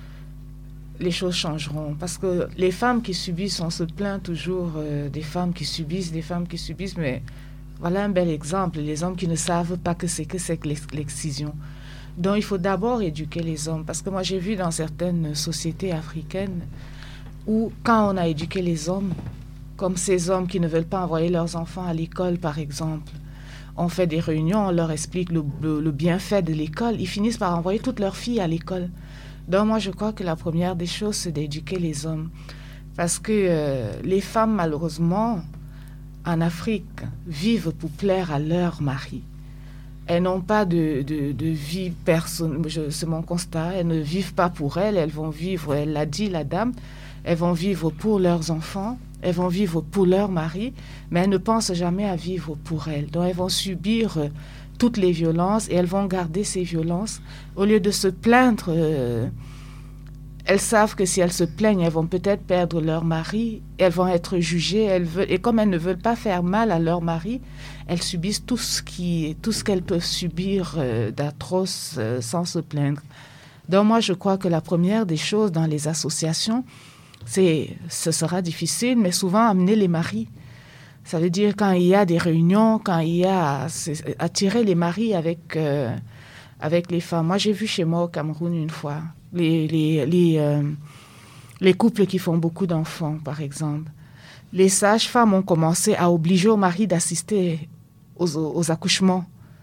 les choses changeront. Parce que les femmes qui subissent, on se plaint toujours euh, des femmes qui subissent, des femmes qui subissent, mais voilà un bel exemple, les hommes qui ne savent pas que c'est que c'est que l'excision. Donc, il faut d'abord éduquer les hommes. Parce que moi, j'ai vu dans certaines sociétés africaines où, quand on a éduqué les hommes, comme ces hommes qui ne veulent pas envoyer leurs enfants à l'école, par exemple, on fait des réunions, on leur explique le, le, le bienfait de l'école. Ils finissent par envoyer toutes leurs filles à l'école. Donc moi, je crois que la première des choses, c'est d'éduquer les hommes. Parce que euh, les femmes, malheureusement, en Afrique, vivent pour plaire à leur mari. Elles n'ont pas de, de, de vie personnelle, c'est mon constat. Elles ne vivent pas pour elles, elles vont vivre, elle l'a dit, la dame, elles vont vivre pour leurs enfants. Elles vont vivre pour leur mari, mais elles ne pensent jamais à vivre pour elles. Donc, elles vont subir euh, toutes les violences et elles vont garder ces violences. Au lieu de se plaindre, euh, elles savent que si elles se plaignent, elles vont peut-être perdre leur mari, elles vont être jugées. Elles veulent, et comme elles ne veulent pas faire mal à leur mari, elles subissent tout ce, qui, tout ce qu'elles peuvent subir euh, d'atroce euh, sans se plaindre. Donc, moi, je crois que la première des choses dans les associations, C'est, ce sera difficile, mais souvent amener les maris. Ça veut dire quand il y a des réunions, quand il y a attirer les maris avec, euh, avec les femmes. Moi, j'ai vu chez moi au Cameroun une fois, les, les, les, euh, les couples qui font beaucoup d'enfants, par exemple. Les sages-femmes ont commencé à obliger aux maris d'assister aux, aux accouchements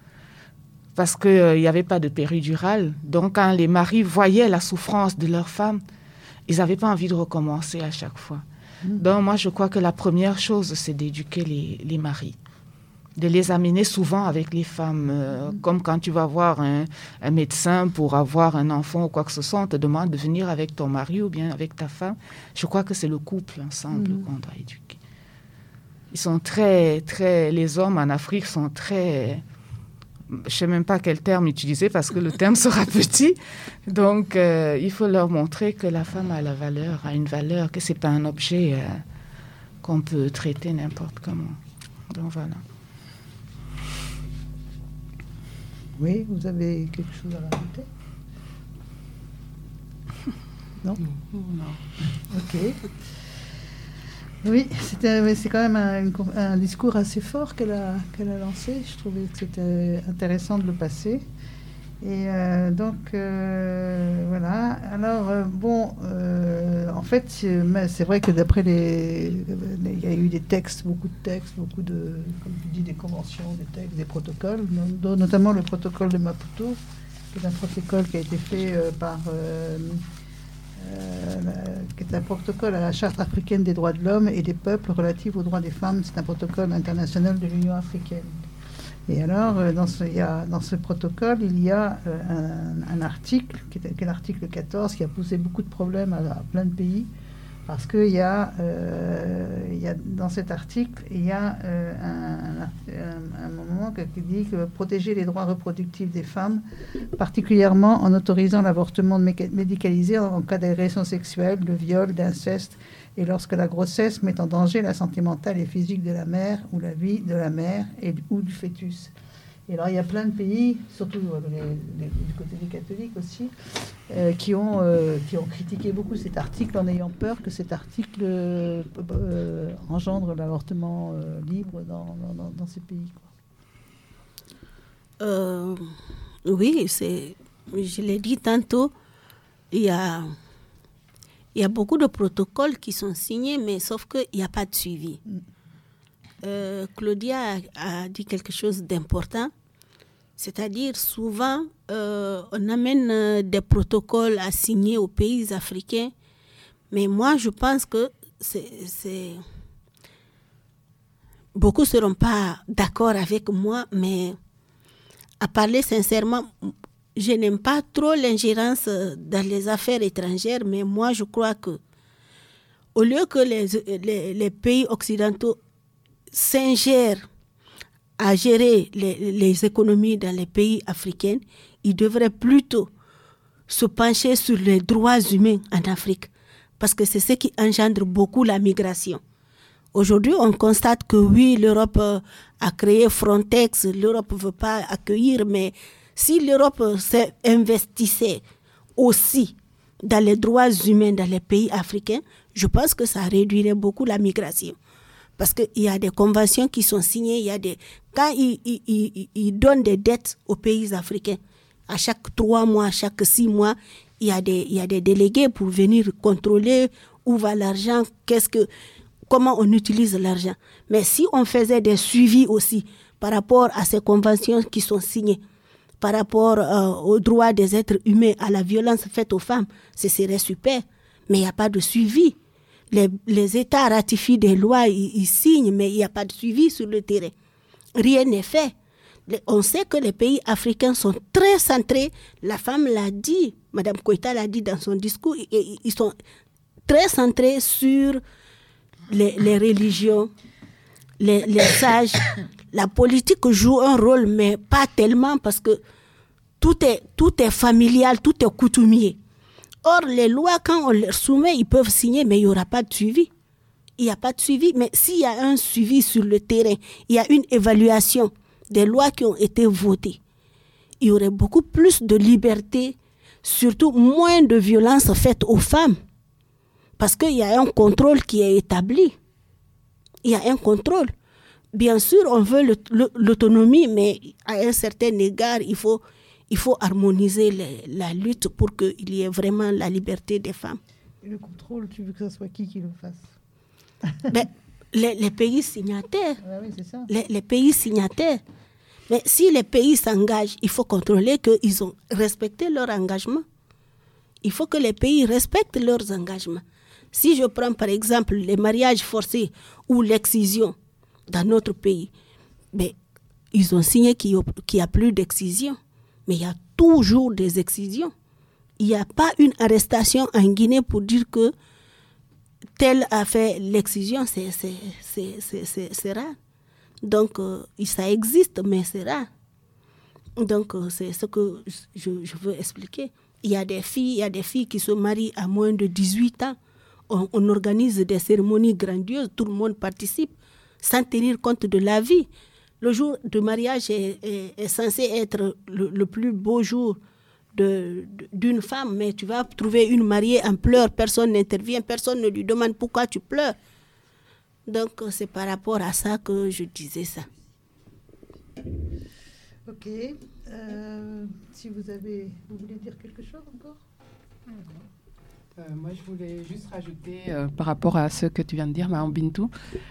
parce qu'il euh, n'y avait pas de péridurale. Donc, quand les maris voyaient la souffrance de leurs femmes, ils n'avaient pas envie de recommencer à chaque fois. Mmh. Donc, moi, je crois que la première chose, c'est d'éduquer les, les maris, de les amener souvent avec les femmes. Euh, mmh. Comme quand tu vas voir un, un médecin pour avoir un enfant ou quoi que ce soit, on te demande de venir avec ton mari ou bien avec ta femme. Je crois que c'est le couple ensemble mmh. qu'on doit éduquer. Ils sont très, très... Les hommes en Afrique sont très... Je ne sais même pas quel terme utiliser parce que le terme sera petit. Donc, euh, il faut leur montrer que la femme a la valeur, a une valeur, que ce n'est pas un objet euh, qu'on peut traiter n'importe comment. Donc, voilà. Oui, vous avez quelque chose à rajouter? Non? Non. Ok. Oui, c'était, c'est quand même un, un discours assez fort qu'elle a, qu'elle a lancé. Je trouvais que c'était intéressant de le passer. Et euh, donc, euh, voilà. Alors, euh, bon, euh, en fait, c'est, c'est vrai que d'après les... Il y a eu des textes, beaucoup de textes, beaucoup de, comme tu dis, des conventions, des textes, des protocoles, notamment le protocole de Maputo, qui est un protocole qui a été fait euh, par... Euh, Euh, qui est un protocole à la Charte africaine des droits de l'homme et des peuples relatif aux droits des femmes. C'est un protocole international de l'Union africaine. Et alors, euh, dans, ce, il y a, dans ce protocole, il y a euh, un, un article, qui est, qui est l'article quatorze, qui a posé beaucoup de problèmes à, à plein de pays, parce qu'il y, euh, il y a, dans cet article, il y a euh, un, un, un moment qui dit que protéger les droits reproductifs des femmes, particulièrement en autorisant l'avortement médicalisé en, en cas d'agression sexuelle, de viol, d'inceste, et lorsque la grossesse met en danger la santé mentale et physique de la mère ou la vie de la mère et, ou du fœtus. Et alors, il y a plein de pays, surtout les, les, du côté des catholiques aussi, euh, qui, ont, euh, qui ont critiqué beaucoup cet article en ayant peur que cet article euh, euh, engendre l'avortement euh, libre dans, dans, dans ces pays. Quoi. Euh, oui, c'est, je l'ai dit tantôt, il y a, il y a beaucoup de protocoles qui sont signés, mais sauf qu'il n'y a pas de suivi. Mm. Euh, Claudia a, a dit quelque chose d'important. C'est-à-dire, souvent, euh, on amène euh, des protocoles à signer aux pays africains, mais moi, je pense que c'est, c'est... beaucoup ne seront pas d'accord avec moi, mais à parler sincèrement, je n'aime pas trop l'ingérence dans les affaires étrangères, mais moi, je crois que au lieu que les, les, les pays occidentaux s'ingèrent à gérer les, les économies dans les pays africains, ils devraient plutôt se pencher sur les droits humains en Afrique, parce que c'est ce qui engendre beaucoup la migration. Aujourd'hui, on constate que oui, l'Europe a créé Frontex, l'Europe ne veut pas accueillir, mais si l'Europe s'investissait aussi dans les droits humains dans les pays africains, je pense que ça réduirait beaucoup la migration. Parce qu'il y a des conventions qui sont signées, il y a des... quand ils, ils, ils, ils donnent des dettes aux pays africains, à chaque trois mois, à chaque six mois, il y a des, il y a des délégués pour venir contrôler où va l'argent, qu'est-ce que, comment on utilise l'argent. Mais si on faisait des suivis aussi par rapport à ces conventions qui sont signées, par rapport euh, aux droits des êtres humains, à la violence faite aux femmes, ce serait super. Mais il n'y a pas de suivi. Les, les États ratifient des lois, ils, ils signent, mais il n'y a pas de suivi sur le terrain. Rien n'est fait. On sait que les pays africains sont très centrés. La femme l'a dit, Madame Koïta l'a dit dans son discours, ils, ils sont très centrés sur les, les religions, les, les sages. La politique joue un rôle, mais pas tellement, parce que tout est, tout est familial, tout est coutumier. Or, les lois, quand on les soumet, ils peuvent signer, mais il n'y aura pas de suivi. Il n'y a pas de suivi, mais s'il y a un suivi sur le terrain, il y a une évaluation des lois qui ont été votées, il y aurait beaucoup plus de liberté, surtout moins de violence faite aux femmes. Parce qu'il y a un contrôle qui est établi. Il y a un contrôle. Bien sûr, on veut le, le, l'autonomie, mais à un certain égard, il faut, il faut harmoniser les, la lutte pour qu'il y ait vraiment la liberté des femmes. Et le contrôle, tu veux que ce soit qui qui le fasse? Ben, les, les pays signataires. Ah oui, c'est ça. Les, les pays signataires. Mais si les pays s'engagent, il faut contrôler qu'ils ont respecté leur engagement. Il faut que les pays respectent leurs engagements. Si je prends par exemple les mariages forcés ou l'excision dans notre pays, ben, ils ont signé qu'il n'y a plus d'excision. Mais il y a toujours des excisions. Il n'y a pas une arrestation en Guinée pour dire que tel a fait l'excision, c'est, c'est, c'est, c'est, c'est, c'est rare. Donc, euh, ça existe, mais c'est rare. Donc, euh, c'est ce que je, je veux expliquer. Il y a des filles, il y a des filles qui se marient à moins de dix-huit ans. On, on organise des cérémonies grandioses, tout le monde participe, sans tenir compte de la vie. Le jour de mariage est, est, est censé être le, le plus beau jour de, de, d'une femme, mais tu vas trouver une mariée en pleurs, personne n'intervient, personne ne lui demande pourquoi tu pleures. Donc, c'est par rapport à ça que je disais ça. Ok. Euh, si vous avez... Vous voulez dire quelque chose encore? Euh, moi, je voulais juste rajouter, euh, par rapport à ce que tu viens de dire, Mme Bintou,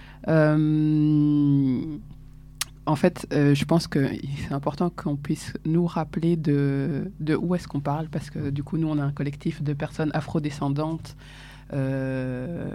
euh, en fait, euh, je pense que c'est important qu'on puisse nous rappeler de, de où est-ce qu'on parle, parce que du coup, nous, on a un collectif de personnes afrodescendantes, euh,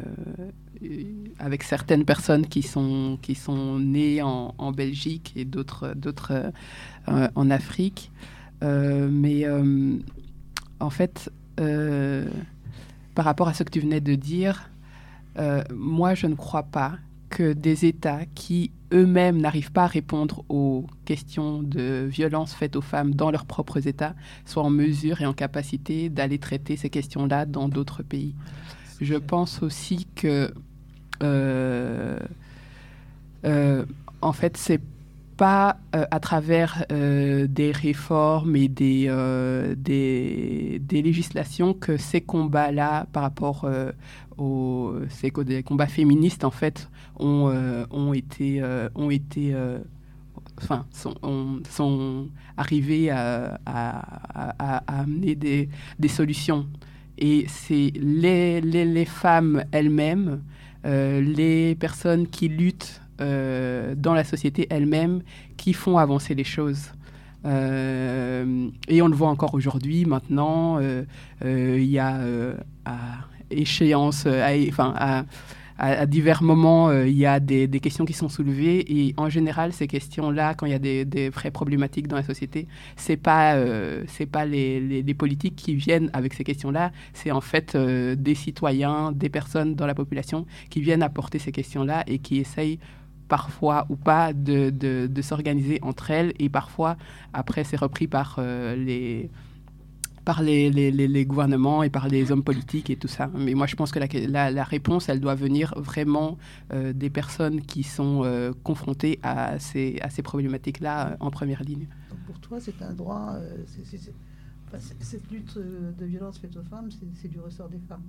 avec certaines personnes qui sont, qui sont nées en, en Belgique et d'autres, d'autres euh, en Afrique. Euh, mais euh, en fait... Euh, par rapport à ce que tu venais de dire, euh, moi, je ne crois pas que des États qui eux-mêmes n'arrivent pas à répondre aux questions de violence faites aux femmes dans leurs propres États soient en mesure et en capacité d'aller traiter ces questions-là dans d'autres pays. Je pense aussi que, euh, euh, en fait, c'est pas euh, à travers euh, des réformes et des, euh, des, des législations que ces combats-là, par rapport euh, aux ces, des combats féministes, en fait, ont, euh, ont été, euh, ont été euh, enfin, sont, ont, sont arrivés à, à, à, à amener des, des solutions. Et c'est les, les, les femmes elles-mêmes, euh, les personnes qui luttent Euh, dans la société elle-même qui font avancer les choses. Euh, et on le voit encore aujourd'hui, maintenant, il euh, euh, y a euh, à échéance, à, enfin, à, à, à divers moments, il euh, y a des, des questions qui sont soulevées. Et en général, ces questions-là, quand il y a des, des vraies problématiques dans la société, ce n'est pas, euh, c'est pas les, les, les politiques qui viennent avec ces questions-là, c'est en fait euh, des citoyens, des personnes dans la population qui viennent apporter ces questions-là et qui essayent parfois ou pas de, de, de s'organiser entre elles, et parfois après c'est repris par euh, les par les, les, les, les gouvernements et par les hommes politiques et tout ça. Mais moi je pense que la, la, la réponse elle doit venir vraiment euh, des personnes qui sont euh, confrontées à ces, à ces problématiques là euh, en première ligne. Donc pour toi c'est un droit, euh, c'est, c'est, c'est, enfin, c'est, cette lutte de violence faite aux femmes, c'est, c'est du ressort des femmes?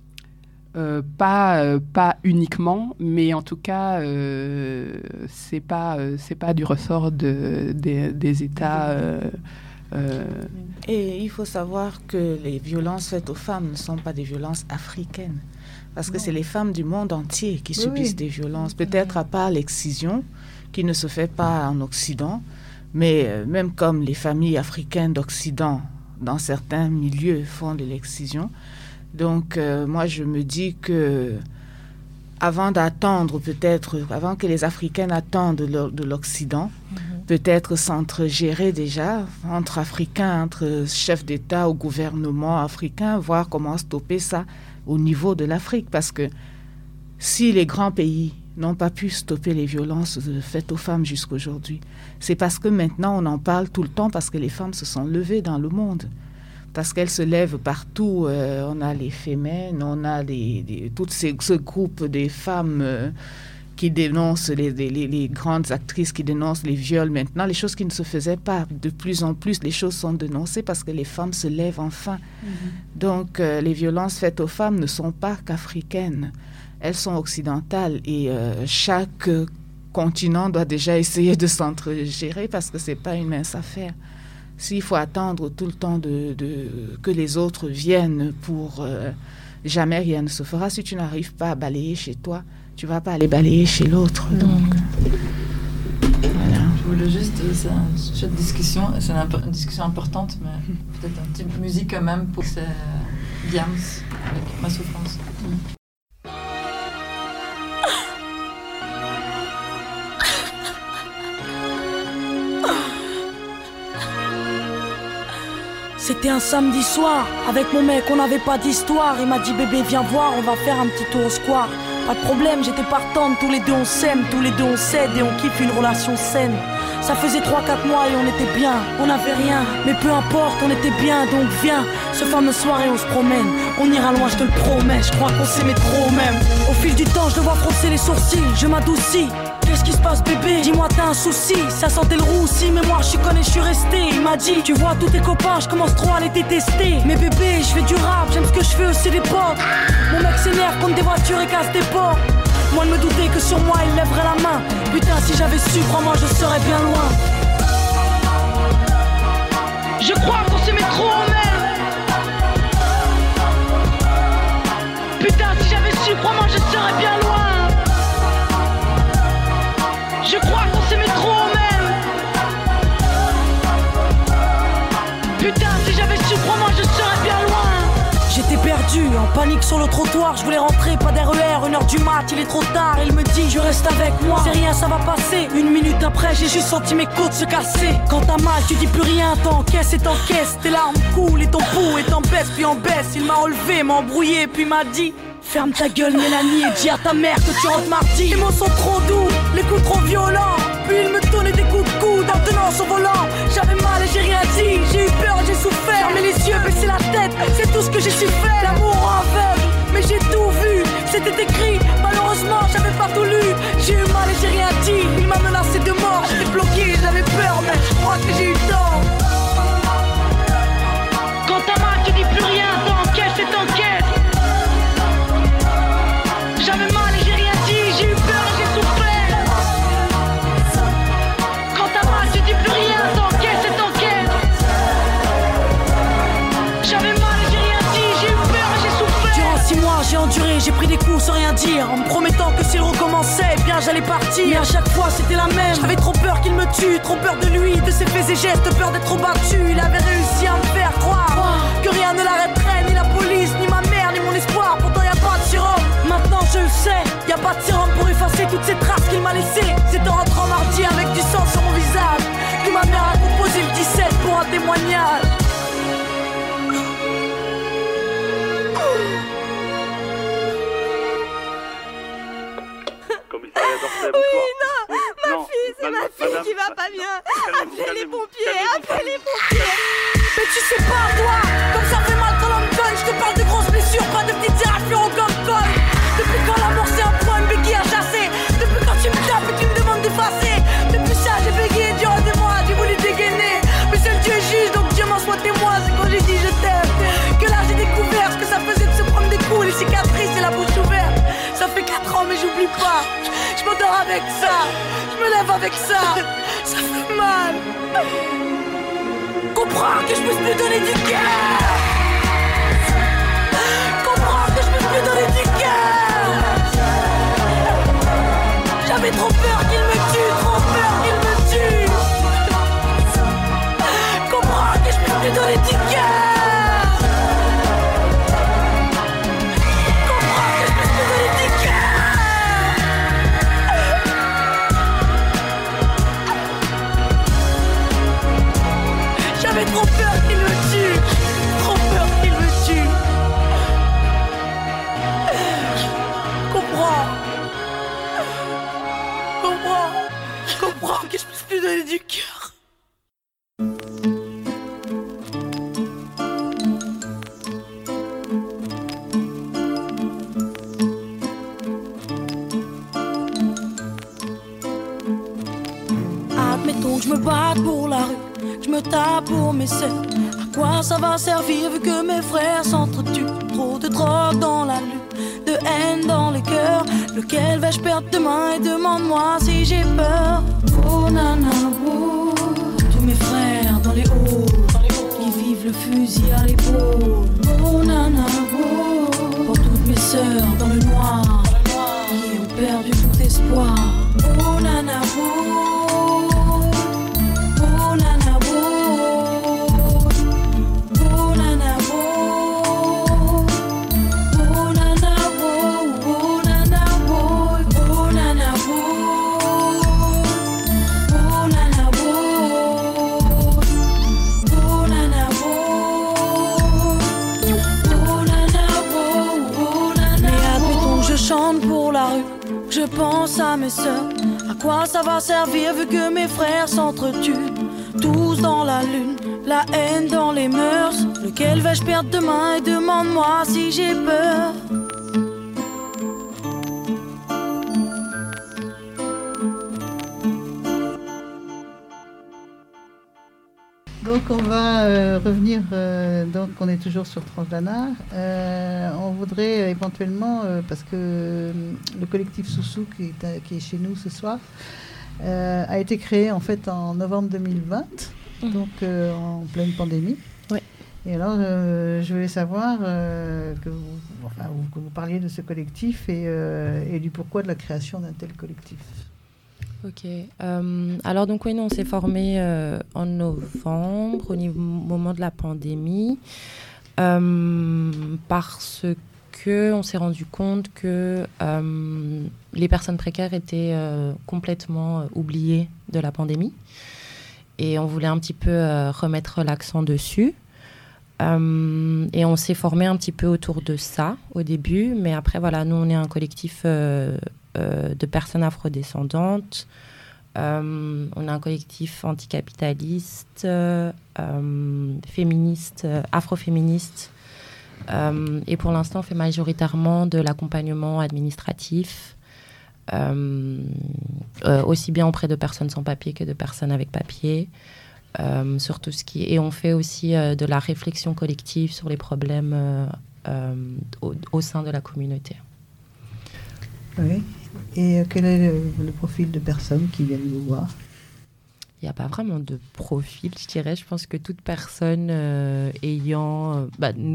Euh, pas, euh, pas uniquement, mais en tout cas, euh, c'est pas, euh, c'est pas du ressort de, de, des États. Euh, euh... Et il faut savoir que les violences faites aux femmes ne sont pas des violences africaines, parce que non. c'est les femmes du monde entier qui oui, subissent oui. des violences, peut-être à part l'excision, qui ne se fait pas en Occident, mais euh, même comme les familles africaines d'Occident, dans certains milieux, font de l'excision. Donc, euh, moi, je me dis que avant d'attendre, peut-être, avant que les Africaines attendent de, de l'Occident, mm-hmm. peut-être s'entre-gérer déjà, entre Africains, entre chefs d'État ou gouvernement africain, voir comment stopper ça au niveau de l'Afrique. Parce que si les grands pays n'ont pas pu stopper les violences faites aux femmes jusqu'aujourd'hui, c'est parce que maintenant, on en parle tout le temps, parce que les femmes se sont levées dans le monde. Parce qu'elles se lèvent partout. Euh, on a les Femmes, on a les, les, tout ces, ce groupe des femmes euh, qui dénoncent, les, les, les grandes actrices qui dénoncent les viols maintenant, les choses qui ne se faisaient pas. De plus en plus, les choses sont dénoncées parce que les femmes se lèvent enfin. Mm-hmm. Donc, euh, les violences faites aux femmes ne sont pas qu'africaines. Elles sont occidentales et euh, chaque euh, continent doit déjà essayer de s'entre-gérer parce que ce n'est pas une mince affaire. S'il faut attendre tout le temps de, de, que les autres viennent pour... Euh, jamais rien ne se fera. Si tu n'arrives pas à balayer chez toi, tu ne vas pas aller balayer chez l'autre. Mmh. Donc, voilà. Je voulais juste... C'est un, cette discussion, c'est une, une discussion importante, mais peut-être un petit peu de musique quand même pour ces Diams avec Ma souffrance. Mmh. C'était un samedi soir, avec mon mec on n'avait pas d'histoire. Il m'a dit bébé viens voir, on va faire un petit tour au square. Pas de problème, j'étais partante, tous les deux on s'aime, tous les deux on cède et on kiffe une relation saine. Ça faisait trois quatre mois et on était bien, on n'avait rien, mais peu importe, on était bien, donc viens. Ce fameux soir et on se promène, on ira loin, je te le promets, je crois qu'on s'aimait trop même. Au fil du temps, je le vois froncer les sourcils, je m'adoucis. Qu'est-ce qui se passe bébé? Dis-moi t'as un souci. Ça sentait le roussi mais moi je suis connu, je suis resté. Il m'a dit tu vois tous tes copains je commence trop à les détester. Mais bébé je fais du rap, j'aime ce que je fais aussi des potes. Mon mec s'énerve contre des voitures et casse des portes. Moi de me douter que sur moi il lèverait la main. Putain si j'avais su, crois-moi je serais bien loin. Je crois qu'on s'aimait trop même. Putain si j'avais su, crois-moi je serais bien loin. Je crois qu'on s'aimait trop même. Putain si j'avais su, crois-moi je serais bien loin. J'étais perdu, en panique sur le trottoir. Je voulais rentrer, pas d'R E R, une heure du mat, il est trop tard. Il me dit, tu restes avec moi, c'est rien, ça va passer. Une minute après, j'ai juste senti mes côtes se casser. Quand t'as mal, tu dis plus rien, t'encaisses et t'encaisses. Tes larmes coulent et ton pouls est en baisse, puis en baisse. Il m'a relevé, m'a embrouillé, puis m'a dit ferme ta gueule Mélanie et dis à ta mère que tu rentres mardi. Les mots sont trop doux, les coups trop violents. Puis il me donnait des coups de coude en tenant son volant. J'avais mal et j'ai rien dit, j'ai eu peur, j'ai souffert. Fermer les yeux, baisser la tête, c'est tout ce que j'ai su faire. L'amour aveugle, mais j'ai tout vu. C'était écrit, malheureusement j'avais pas tout lu. J'ai eu mal et j'ai rien dit, il m'a menacé de mort. J'étais bloqué, j'avais peur, mais je crois que j'ai eu tort. Quand t'as mal, tu dis plus rien, t'encaisses et t'encaisses. J'avais mal et j'ai rien dit, j'ai eu peur et j'ai souffert. Quand t'as mal, tu dis plus rien, t'encaisses et t'encaisses. J'avais mal et j'ai rien dit, j'ai eu peur et j'ai souffert. Durant six mois, j'ai enduré, j'ai pris des coups sans rien dire en me promettant que s'il recommençait, eh bien j'allais partir. Mais à chaque fois c'était la même. J'avais trop peur qu'il me tue, trop peur de lui, de ses faits et gestes, peur d'être trop battu. Il avait réussi à me faire croire que rien ne l'arrêterait, ni la police, ni ma mère, ni mon espoir. Pourtant y a pas de sérum. Maintenant je le sais, y a pas de sérum pour effacer toutes ces traces qu'il m'a laissées. C'est en rentrant mardi avec du sang sur mon visage que ma mère a composé le dix-sept pour un témoignage. Oui, non, ma non, fille, c'est ma fille madame, qui va pas bien. Appelez les pompiers, appelez les pompiers. Mais tu sais pas, toi, comme ça fait mal quand l'on me donne. Je te parle de grosses blessures, pas de petites éraflures au gomme-colle. Depuis quand la mort c'est un point, une béquille à chasser. Depuis quand tu me tapes et tu me demandes d'effacer. Depuis ça j'ai bégayé durant des mois, j'ai voulu dégainer. Mais seul Dieu est juge, donc Dieu m'en soit témoin. C'est quand j'ai dit je t'aime que là j'ai découvert ce que ça faisait de se prendre des coups, les cicatrices et la bouche ouverte. Ça fait quatre ans mais j'oublie pas. Je m'endors avec ça, je me lève avec ça. Ça fait mal. Comprends que je puisse plus donner du cœur. Comprends que je puisse plus donner du cœur. J'avais trop peur qu'il me tue, trop peur qu'il me tue. Comprends que je puisse plus donner du cœur. J'avais trop peur qu'il me tue, trop peur qu'il me tue. Comprends, comprends, comprends que je puisse plus donner du cœur. Admettons que je me batte pour la rue, je me tape pour mes sœurs. À quoi ça va servir vu que mes frères s'entretuent? Trop de drogue dans la lune, de haine dans les cœurs. Lequel vais-je perdre demain? Et demande-moi si j'ai peur. Oh nana, oh, tous mes frères dans les halls, qui vivent le fusil à l'épaule. Oh nana, oh, pour toutes mes sœurs dans le noir, qui ont perdu tout espoir. Oh nana, oh. Je pense à mes sœurs, à quoi ça va servir vu que mes frères s'entretuent, tous dans la lune, la haine dans les mœurs. Lequel vais-je perdre demain? Et demande-moi si j'ai peur. Donc on va euh, revenir, euh, donc on est toujours sur Transdanar. Euh, on voudrait euh, éventuellement, euh, parce que euh, le collectif Soussou qui est, euh, qui est chez nous ce soir, euh, a été créé en fait en novembre deux mille vingt, mmh. donc euh, en pleine pandémie. Ouais. Et alors euh, je voulais savoir euh, que, vous, enfin, vous, que vous parliez de ce collectif et, euh, et du pourquoi de la création d'un tel collectif. Ok. Euh, alors donc oui, nous, on s'est formé euh, en novembre au niveau, moment de la pandémie euh, parce que on s'est rendu compte que euh, les personnes précaires étaient euh, complètement euh, oubliées de la pandémie et on voulait un petit peu euh, remettre l'accent dessus. Euh, et on s'est formé un petit peu autour de ça au début, mais après voilà, nous on est un collectif euh, euh, de personnes afrodescendantes, euh, on est un collectif anticapitaliste, euh, féministe, euh, afroféministe, euh, et pour l'instant on fait majoritairement de l'accompagnement administratif, euh, euh, aussi bien auprès de personnes sans papier que de personnes avec papier. Euh, sur tout ce qui et on fait aussi euh, de la réflexion collective sur les problèmes euh, euh, au, au sein de la communauté. Oui. Et euh, quel est le, le profil de personnes qui viennent vous voir? Il n'y a pas vraiment de profil, je dirais. Je pense que toute personne euh, ayant, euh, bah, nous,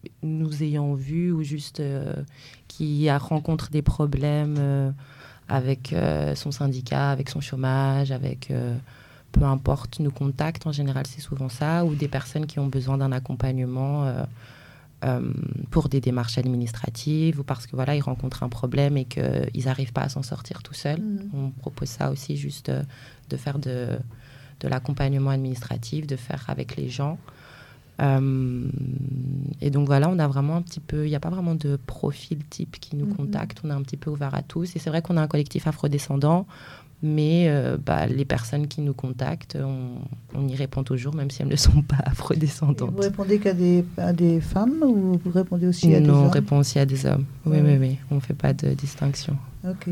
nous ayant vus ou juste euh, qui a, rencontre des problèmes euh, avec euh, son syndicat, avec son chômage, avec euh, peu importe, nous contactent. En général, c'est souvent ça, ou des personnes qui ont besoin d'un accompagnement euh, euh, pour des démarches administratives ou parce que voilà, ils rencontrent un problème et qu'ils n'arrivent pas à s'en sortir tout seuls. Mmh. On propose ça aussi, juste euh, de faire de, de l'accompagnement administratif, de faire avec les gens. Euh, et donc voilà, on a vraiment un petit peu, il n'y a pas vraiment de profil type qui nous mmh. contacte, on est un petit peu ouvert à tous. Et c'est vrai qu'on a un collectif afrodescendant, mais euh, bah, les personnes qui nous contactent, on, on y répond toujours, même si elles ne sont pas afrodescendantes. Et vous répondez qu'à des, à des femmes ou vous répondez aussi à non, des hommes? Non, on répond aussi à des hommes. Oui, oui, oui, oui. On ne fait pas de distinction. Ok.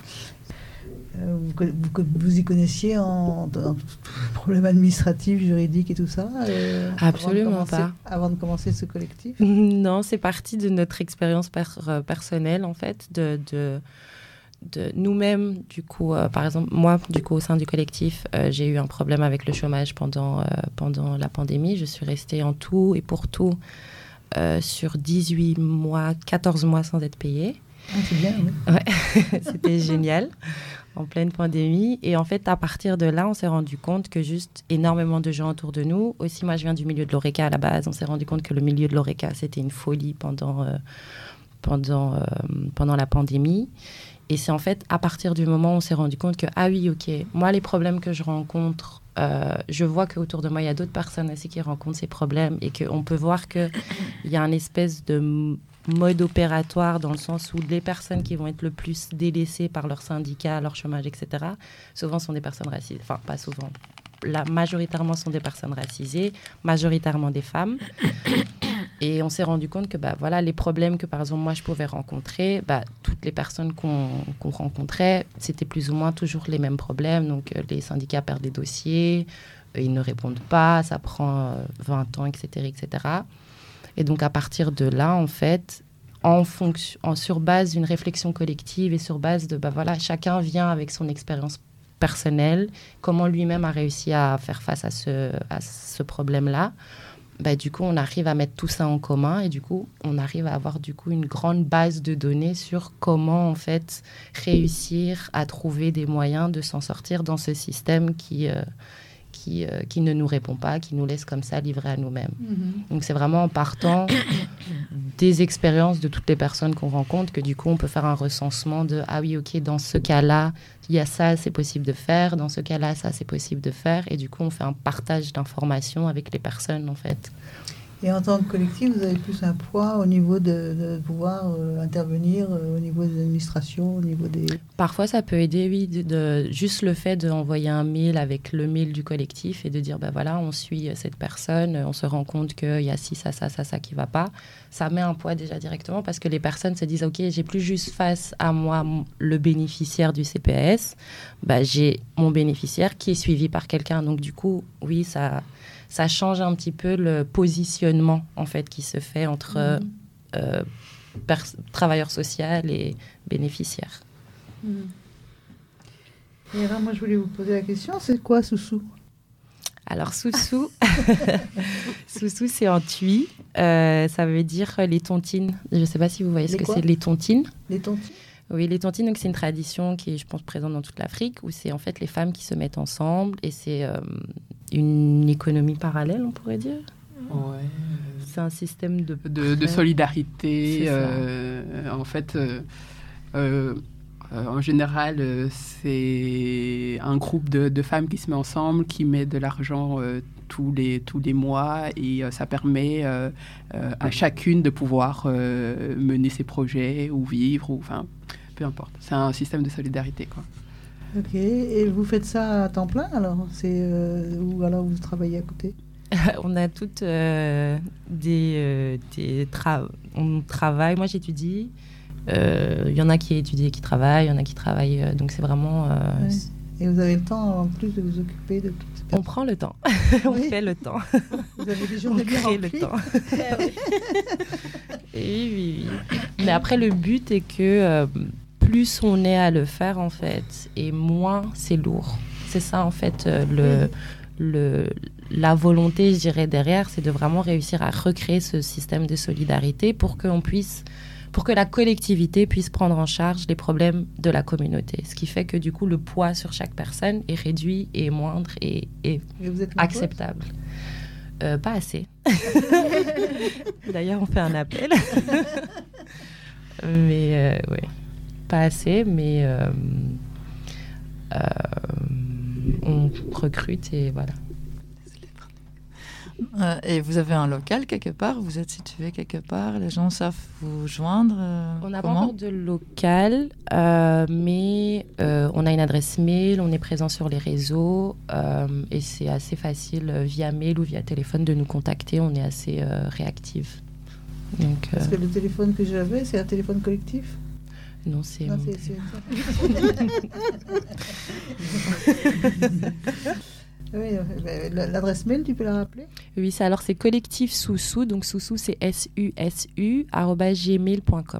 Euh, vous, vous, vous y connaissiez en, en problèmes administratifs, juridiques et tout ça euh, Absolument avant pas. Commencer, avant de commencer ce collectif? Non, c'est parti de notre expérience per, euh, personnelle, en fait, de... de de nous-mêmes, du coup, euh, par exemple, moi, du coup, au sein du collectif, euh, j'ai eu un problème avec le chômage pendant, euh, pendant la pandémie. Je suis restée en tout et pour tout euh, sur dix-huit mois, quatorze mois sans être payée. Ah, c'est bien, oui. Ouais, c'était génial, en pleine pandémie. Et en fait, à partir de là, on s'est rendu compte que juste énormément de gens autour de nous, aussi moi, je viens du milieu de l'Horeca à la base, on s'est rendu compte que le milieu de l'Horeca, c'était une folie pendant, euh, pendant, euh, pendant la pandémie. Et c'est en fait à partir du moment où on s'est rendu compte que, ah oui, ok, moi, les problèmes que je rencontre, euh, je vois qu'autour de moi, il y a d'autres personnes aussi qui rencontrent ces problèmes et qu'on peut voir qu'il y a une espèce de m- mode opératoire dans le sens où les personnes qui vont être le plus délaissées par leur syndicat, leur chômage, et cetera, souvent sont des personnes racisées. Enfin, pas souvent. Là, majoritairement sont des personnes racisées, majoritairement des femmes. Et on s'est rendu compte que bah, voilà, les problèmes que, par exemple, moi, je pouvais rencontrer, bah, toutes les personnes qu'on, qu'on rencontrait, c'était plus ou moins toujours les mêmes problèmes. Donc, euh, les syndicats perdent des dossiers, euh, ils ne répondent pas, ça prend euh, vingt ans, et cetera, et cetera. Et donc, à partir de là, en fait, en fonction, en, sur base d'une réflexion collective et sur base de, bah, voilà, chacun vient avec son expérience personnelle, comment lui-même a réussi à faire face à ce, à ce problème-là. Bah, du coup, on arrive à mettre tout ça en commun et du coup, on arrive à avoir du coup une grande base de données sur comment, en fait, réussir à trouver des moyens de s'en sortir dans ce système qui, euh, qui, euh, qui ne nous répond pas, qui nous laisse comme ça livrés à nous-mêmes. Mm-hmm. Donc, c'est vraiment en partant des expériences de toutes les personnes qu'on rencontre que du coup, on peut faire un recensement de « Ah oui, ok, dans ce cas-là, il y a ça, c'est possible de faire. Dans ce cas-là, ça, c'est possible de faire. » Et du coup, on fait un partage d'informations avec les personnes, en fait. Et en tant que collectif, vous avez plus un poids au niveau de, de pouvoir euh, intervenir euh, au niveau des administrations, au niveau des... Parfois, ça peut aider, oui, de, de, juste le fait d'envoyer un mail avec le mail du collectif et de dire, ben voilà, on suit cette personne, on se rend compte qu'il y a ci, ça, ça, ça, ça qui ne va pas. Ça met un poids déjà directement parce que les personnes se disent, ok, j'ai plus juste face à moi le bénéficiaire du C P A S, ben, j'ai mon bénéficiaire qui est suivi par quelqu'un. Donc du coup, oui, ça... ça change un petit peu le positionnement en fait qui se fait entre mmh. euh, pers- travailleur social et bénéficiaire. Mmh. Et alors, moi, je voulais vous poser la question, c'est quoi Soussou? Alors Soussou, Soussou c'est en tui, euh, ça veut dire les tontines. Je ne sais pas si vous voyez les ce que quoi? C'est les tontines. Les tontines. Oui, les tontines, donc c'est une tradition qui est, je pense, présente dans toute l'Afrique, où c'est en fait les femmes qui se mettent ensemble et c'est euh, une économie parallèle, on pourrait dire. Ouais. C'est un système de... De, de solidarité. Euh, en fait, euh, euh, en général, euh, c'est un groupe de, de femmes qui se met ensemble, qui met de l'argent euh, tous les, tous les mois et euh, ça permet euh, euh, à chacune de pouvoir euh, mener ses projets ou vivre, ou enfin, peu importe. C'est un système de solidarité, quoi. Ok, et vous faites ça à temps plein alors? C'est, euh, ou alors vous travaillez à côté? On a toutes euh, des... Euh, des tra- on travaille, moi j'étudie, il euh, y en a qui étudient et qui travaillent, il y en a qui travaillent, euh, donc c'est vraiment... Euh, ouais. Et vous avez le temps en plus de vous occuper de tout ça? On prend le temps, on oui. fait le temps. Vous avez des journées bien remplies. Le temps. Et oui, oui. Mais après, le but est que euh, plus on est à le faire, en fait, et moins c'est lourd. C'est ça, en fait, euh, le, le, la volonté, je dirais, derrière, c'est de vraiment réussir à recréer ce système de solidarité pour qu'on puisse, pour que la collectivité puisse prendre en charge les problèmes de la communauté. Ce qui fait que, du coup, le poids sur chaque personne est réduit et moindre et, et, et vous êtes acceptable. Euh, pas assez. D'ailleurs, on fait un appel. mais, euh, oui, pas assez, mais... Euh, euh, on recrute et voilà. Euh, et vous avez un local quelque part? Vous êtes situé quelque part? Les gens savent vous joindre euh, On n'a pas comment? encore de local, euh, mais euh, on a une adresse mail, on est présent sur les réseaux euh, et c'est assez facile euh, via mail ou via téléphone de nous contacter. On est assez euh, réactifs. Donc, Parce euh, que le téléphone que j'avais, c'est un téléphone collectif? Non, c'est... Non, c'est, c'est... oui, l'adresse mail, tu peux la rappeler? Oui, c'est, alors c'est collectif Soussou, donc Soussou c'est S U S U, arobase gmail point com.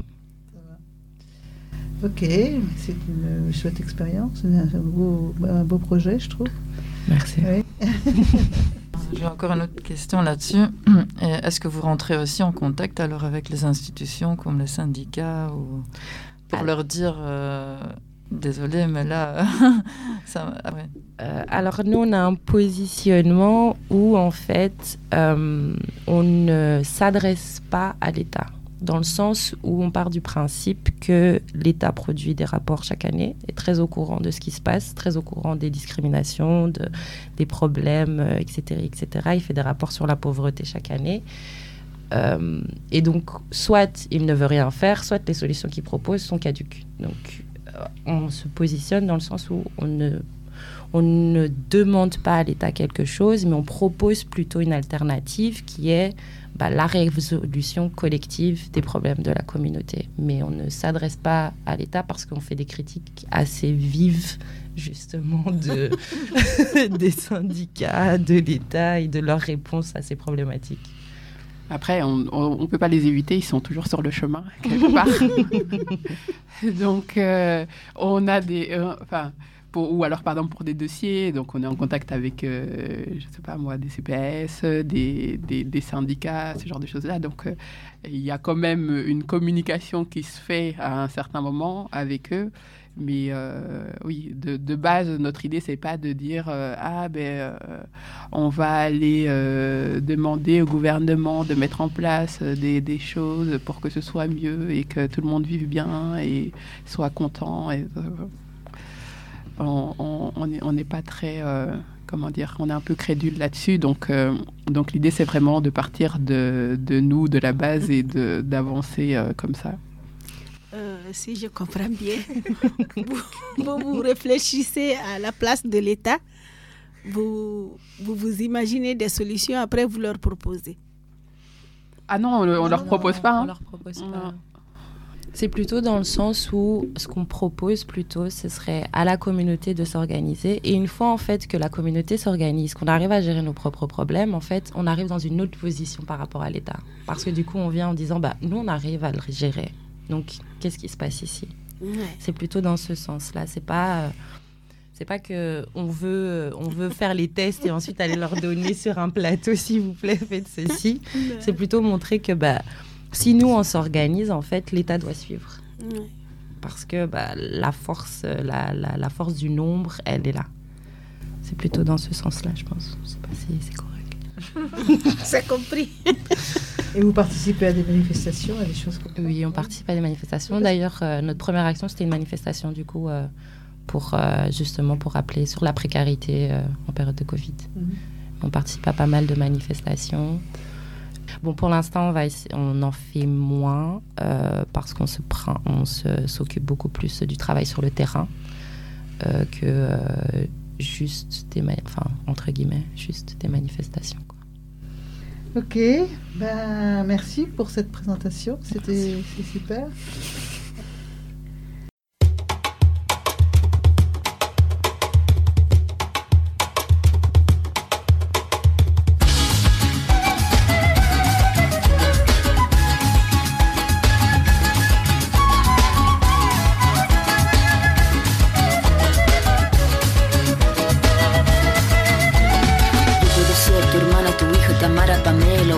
Ok, c'est une chouette expérience, un beau, un beau projet, je trouve. Merci. Oui. J'ai encore une autre question là-dessus. Est-ce que vous rentrez aussi en contact alors avec les institutions comme les syndicats ou pour alors, leur dire euh, désolé, mais là, ça. Ah ouais. euh, alors nous, on a un positionnement où en fait, euh, on ne s'adresse pas à l'État, dans le sens où on part du principe que l'État produit des rapports chaque année, est très au courant de ce qui se passe, très au courant des discriminations, de, des problèmes, euh, et cetera, et cetera. Il fait des rapports sur la pauvreté chaque année. Euh, et donc, soit il ne veut rien faire, soit les solutions qu'il propose sont caduques. Donc, euh, on se positionne dans le sens où on ne, on ne demande pas à l'État quelque chose, mais on propose plutôt une alternative qui est bah, la résolution collective des problèmes de la communauté. Mais on ne s'adresse pas à l'État parce qu'on fait des critiques assez vives, justement, de, des syndicats, de l'État et de leurs réponses à ces problématiques. Après, on ne peut pas les éviter, ils sont toujours sur le chemin, quelque part. Donc, euh, on a des... Euh, enfin, pour, ou alors, pardon, pour des dossiers, donc on est en contact avec, euh, je ne sais pas moi, des C P S, des, des, des syndicats, ce genre de choses-là. Donc, euh, il y a quand même une communication qui se fait à un certain moment avec eux. Mais euh, oui, de, de base, notre idée, c'est pas de dire euh, ah ben euh, on va aller euh, demander au gouvernement de mettre en place des, des choses pour que ce soit mieux et que tout le monde vive bien et soit content. Et, euh, on on n'est pas très euh, comment dire, on est un peu crédule là-dessus. Donc euh, donc l'idée, c'est vraiment de partir de, de nous, de la base et de d'avancer euh, comme ça. Euh, si je comprends bien, vous, vous réfléchissez à la place de l'État, vous, vous vous imaginez des solutions, après vous leur proposez. Ah non, on ne leur non, propose pas. Hein. On leur propose pas. C'est plutôt dans le sens où ce qu'on propose plutôt, ce serait à la communauté de s'organiser. Et une fois en fait que la communauté s'organise, qu'on arrive à gérer nos propres problèmes, en fait, on arrive dans une autre position par rapport à l'État. Parce que du coup, on vient en disant, bah, nous, on arrive à le gérer. Donc, qu'est-ce qui se passe ici? Ouais. C'est plutôt dans ce sens-là. C'est pas, euh, c'est pas que on veut, on veut faire les tests et ensuite aller leur donner sur un plateau, s'il vous plaît, faites ceci. Ouais. C'est plutôt montrer que bah, si nous on s'organise, en fait, l'État doit suivre. Ouais. Parce que bah, la force, la, la, la force du nombre, elle est là. C'est plutôt dans ce sens-là, je pense. Je sais pas si c'est correct. C'est compris. Et vous participez à des manifestations, à des choses comme ça? Oui, on participe à des manifestations. D'ailleurs, euh, notre première action, c'était une manifestation, du coup, euh, pour, euh, justement pour rappeler sur la précarité euh, en période de Covid. Mm-hmm. On participe à pas mal de manifestations. Bon, pour l'instant, on, va essayer, on en fait moins euh, parce qu'on se prend, on se, s'occupe beaucoup plus du travail sur le terrain euh, que euh, juste des, enfin, entre guillemets, juste des manifestations. Ok, ben, merci pour cette présentation, c'était c'est super.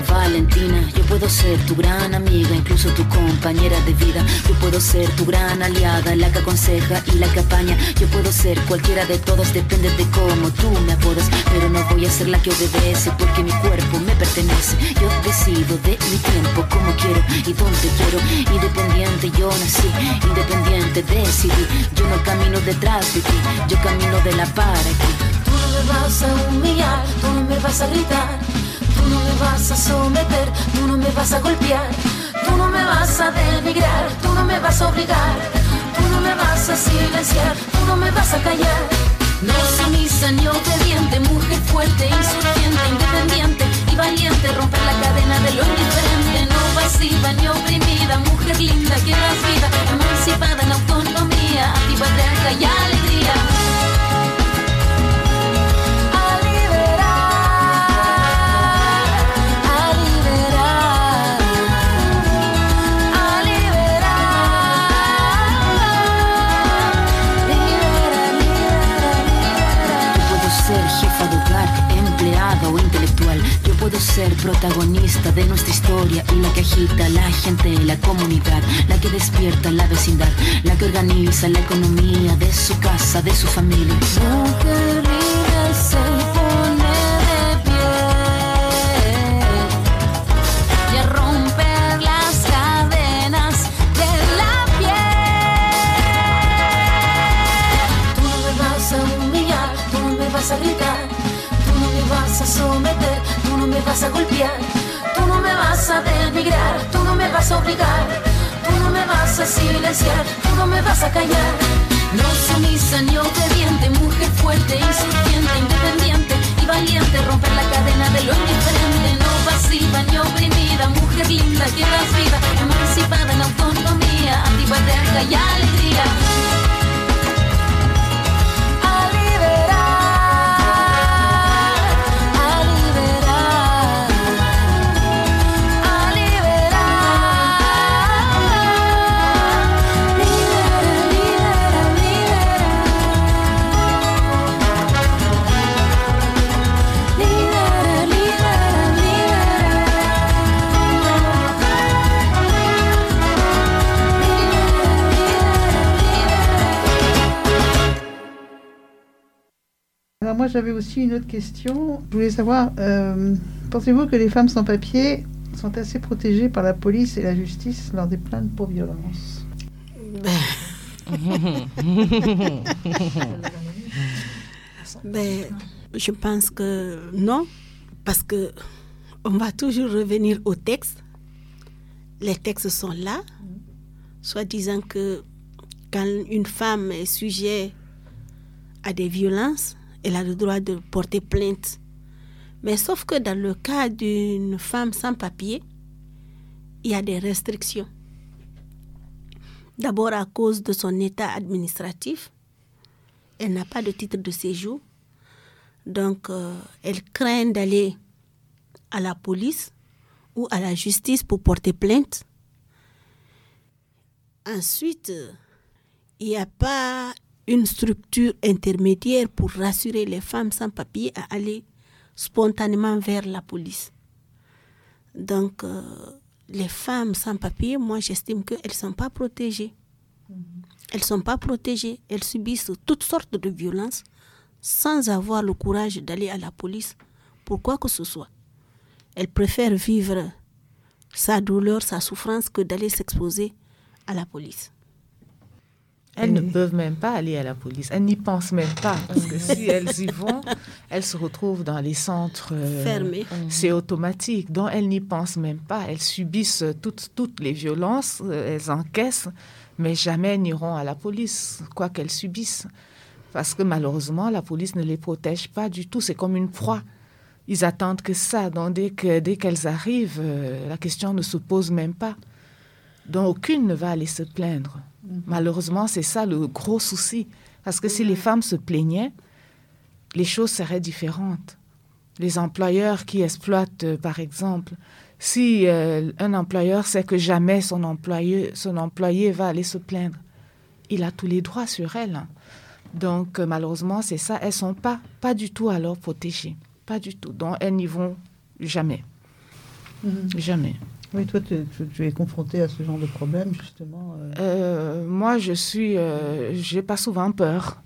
Valentina. Yo puedo ser tu gran amiga, incluso tu compañera de vida. Yo puedo ser tu gran aliada, la que aconseja y la que apaña. Yo puedo ser cualquiera de todos, depende de cómo tú me apodas. Pero no voy a ser la que obedece, porque mi cuerpo me pertenece. Yo decido de mi tiempo, como quiero y donde quiero. Independiente yo nací, independiente decidí. Yo no camino detrás de ti, yo camino de la para aquí. Tú no me vas a humillar, tú no me vas a gritar, tú no me vas a someter, tú no me vas a golpear, tú no me vas a denigrar, tú no me vas a obligar, tú no me vas a silenciar, tú no me vas a callar. No sumisa ni obediente, mujer fuerte, insurgente, independiente y valiente, romper la cadena de lo indiferente. No pasiva ni oprimida, mujer linda que das vida, emancipada en autonomía, antipatriarca y alegría. O intelectual, yo puedo ser protagonista de nuestra historia y la que agita la gente, la comunidad, la que despierta la vecindad, la que organiza la economía de su casa, de su familia. Mujer libre se pone de pie y a romper las cadenas de la piel. Tú no me vas a humillar, tú no me vas a gritar, vas a someter, tú no me vas a golpear, tú no me vas a denigrar, tú no me vas a obligar, tú no me vas a silenciar, tú no me vas a callar. No sumisa ni obediente, mujer fuerte, insurgente, independiente y valiente, romper la cadena de lo indiferente. No pasiva ni oprimida, mujer linda que das vida, emancipada en autonomía, antipatriarca y alegría. Alors moi j'avais aussi une autre question. Je voulais savoir, euh, pensez-vous que les femmes sans papier sont assez protégées par la police et la justice lors des plaintes pour violence? Ben, je pense que non, parce que on va toujours revenir au texte. Les textes sont là, soit disant que quand une femme est sujet à des violences, elle a le droit de porter plainte. Mais sauf que dans le cas d'une femme sans papier, il y a des restrictions. D'abord à cause de son état administratif, elle n'a pas de titre de séjour. Donc, euh, elle craint d'aller à la police ou à la justice pour porter plainte. Ensuite, il n'y a pas une structure intermédiaire pour rassurer les femmes sans papier à aller spontanément vers la police. Donc, euh, les femmes sans papier, moi, j'estime qu'elles ne sont pas protégées. Elles ne sont pas protégées. Elles subissent toutes sortes de violences sans avoir le courage d'aller à la police pour quoi que ce soit. Elles préfèrent vivre sa douleur, sa souffrance que d'aller s'exposer à la police. Elles ne peuvent même pas aller à la police. Elles n'y pensent même pas. Parce que si elles y vont, elles se retrouvent dans les centres euh, fermés. C'est automatique. Donc, elles n'y pensent même pas. Elles subissent toutes, toutes les violences. Euh, elles encaissent, mais jamais n'iront à la police, quoi qu'elles subissent. Parce que malheureusement, la police ne les protège pas du tout. C'est comme une proie. Ils attendent que ça. Donc, dès, que, dès qu'elles arrivent, euh, la question ne se pose même pas. Donc, aucune ne va aller se plaindre. Malheureusement, c'est ça le gros souci. Parce que si les femmes se plaignaient, les choses seraient différentes. Les employeurs qui exploitent, euh, par exemple, si euh, un employeur sait que jamais son employé, son employé va aller se plaindre, il a tous les droits sur elle. Hein. Donc, euh, malheureusement, c'est ça. Elles ne sont pas, pas du tout alors protégées. Pas du tout. Donc, elles n'y vont jamais. Mmh. Jamais. Oui, toi, tu, tu, tu es confrontée à ce genre de problème, justement. Euh... Euh, moi, je suis... Euh, j'ai pas souvent peur.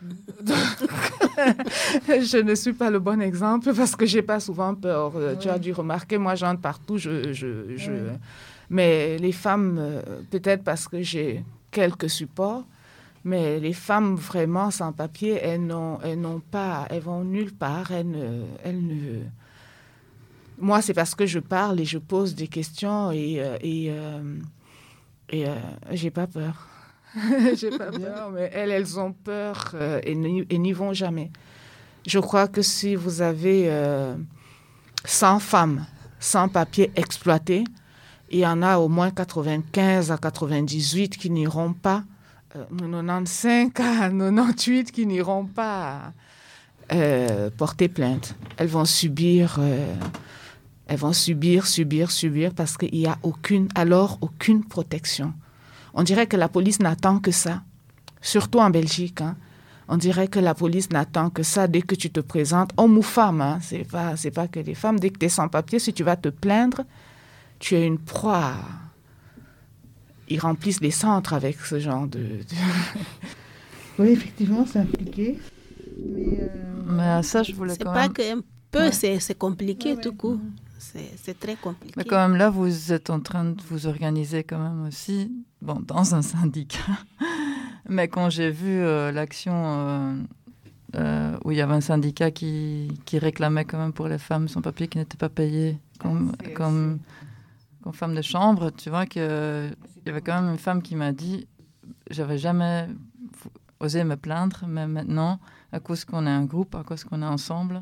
Je ne suis pas le bon exemple parce que j'ai pas souvent peur. Oui. Tu as dû remarquer, moi, j'entre partout. Je, je, je... Oui. Mais les femmes, euh, peut-être parce que j'ai quelques supports, mais les femmes vraiment sans papier, elles n'ont, elles n'ont pas... Elles vont nulle part. Elles ne... Elles ne... Moi, c'est parce que je parle et je pose des questions et, euh, et, euh, et euh, j'ai pas peur. J'ai pas peur, mais elles, elles ont peur euh, et, n'y, et n'y vont jamais. Je crois que si vous avez euh, cent femmes sans papier exploitées, il y en a au moins quatre-vingt-quinze à quatre-vingt-dix-huit qui n'iront pas, euh, quatre-vingt-quinze à quatre-vingt-dix-huit qui n'iront pas euh, porter plainte. Elles vont subir, euh, elles vont subir, subir, subir parce qu'il n'y a aucune, alors aucune protection. On dirait que la police n'attend que ça, surtout en Belgique. Hein. On dirait que la police n'attend que ça dès que tu te présentes, homme ou femme. Hein. Ce n'est pas, c'est pas que les femmes. Dès que tu es sans papier, si tu vas te plaindre, tu es une proie. Ils remplissent les centres avec ce genre de... de... Oui, effectivement, c'est impliqué. Mais, euh... Mais ça, je voulais c'est quand même... même... C'est pas qu'un peu, ouais. c'est, c'est compliqué ouais, tout ouais. court. C'est, c'est très compliqué. Mais quand même, là, vous êtes en train de vous organiser quand même aussi, bon, dans un syndicat. Mais quand j'ai vu euh, l'action euh, euh, où il y avait un syndicat qui, qui réclamait quand même pour les femmes sans papier qui n'étaient pas payées comme, c'est, comme, c'est... comme femme de chambre, tu vois qu'il y avait quand même une femme qui m'a dit « J'avais jamais osé me plaindre, mais maintenant, à cause qu'on est un groupe, à cause qu'on est ensemble,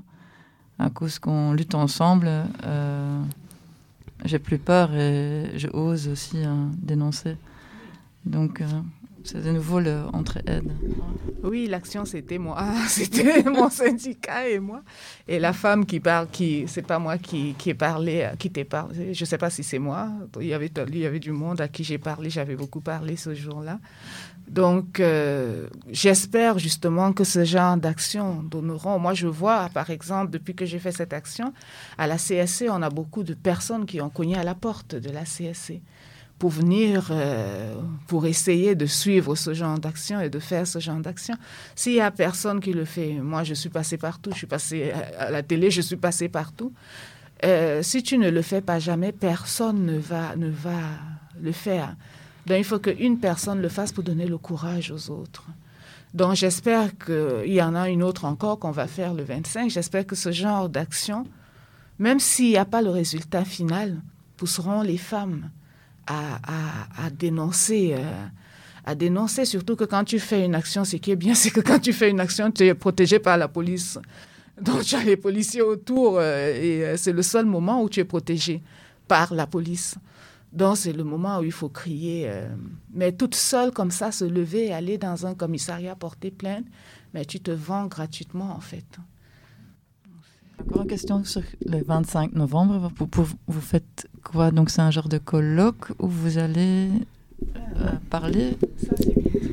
à cause qu'on lutte ensemble, euh, j'ai plus peur et je ose aussi hein, dénoncer. » Donc, euh, c'est de nouveau l'entraide. Oui, l'action, c'était moi. C'était mon syndicat et moi. Et la femme qui parle, qui, c'est pas moi qui, qui ai parlé, qui t'ai parlé. Je sais pas si c'est moi. Il y avait, il y avait du monde à qui j'ai parlé. J'avais beaucoup parlé ce jour-là. Donc, euh, j'espère justement que ce genre d'action donneront. Moi, je vois, par exemple, depuis que j'ai fait cette action, à la C S C, on a beaucoup de personnes qui ont cogné à la porte de la C S C pour venir, euh, pour essayer de suivre ce genre d'action et de faire ce genre d'action. S'il y a personne qui le fait, moi, je suis passée partout, je suis passée à la télé, je suis passée partout. Euh, si tu ne le fais pas jamais, personne ne va, ne va le faire. Donc, il faut qu'une personne le fasse pour donner le courage aux autres. Donc, j'espère qu'il y en a une autre encore qu'on va faire le vingt-cinq. J'espère que ce genre d'action, même s'il n'y a pas le résultat final, pousseront les femmes à, à, à dénoncer. Euh, à dénoncer, surtout que quand tu fais une action, ce qui est bien, c'est que quand tu fais une action, tu es protégé par la police. Donc, tu as les policiers autour euh, et euh, c'est le seul moment où tu es protégé par la police. Donc, c'est le moment où il faut crier. Euh, mais toute seule, comme ça, se lever, aller dans un commissariat, porter plainte, mais tu te vends gratuitement, en fait. Encore une question sur le vingt-cinq novembre. Vous, vous, vous faites quoi? Donc, c'est un genre de colloque où vous allez euh, parler? Ça, c'est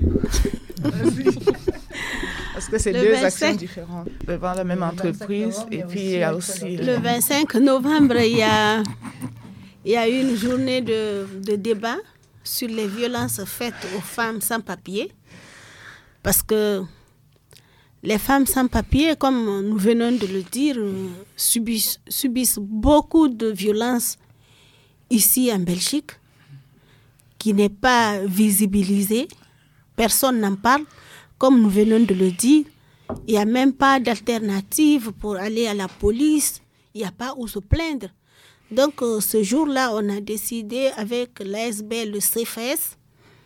vite. Parce que c'est le deux vingt-cinq actions différentes devant la même le entreprise. Novembre, et puis, il y a aussi... Le vingt-cinq novembre, il y a... Il y a eu une journée de, de débat sur les violences faites aux femmes sans papier. Parce que les femmes sans papier, comme nous venons de le dire, subissent, subissent beaucoup de violences ici en Belgique, qui n'est pas visibilisée. Personne n'en parle. Comme nous venons de le dire, il n'y a même pas d'alternative pour aller à la police. Il n'y a pas où se plaindre. Donc, euh, ce jour-là, on a décidé avec l'A S B, le C F S,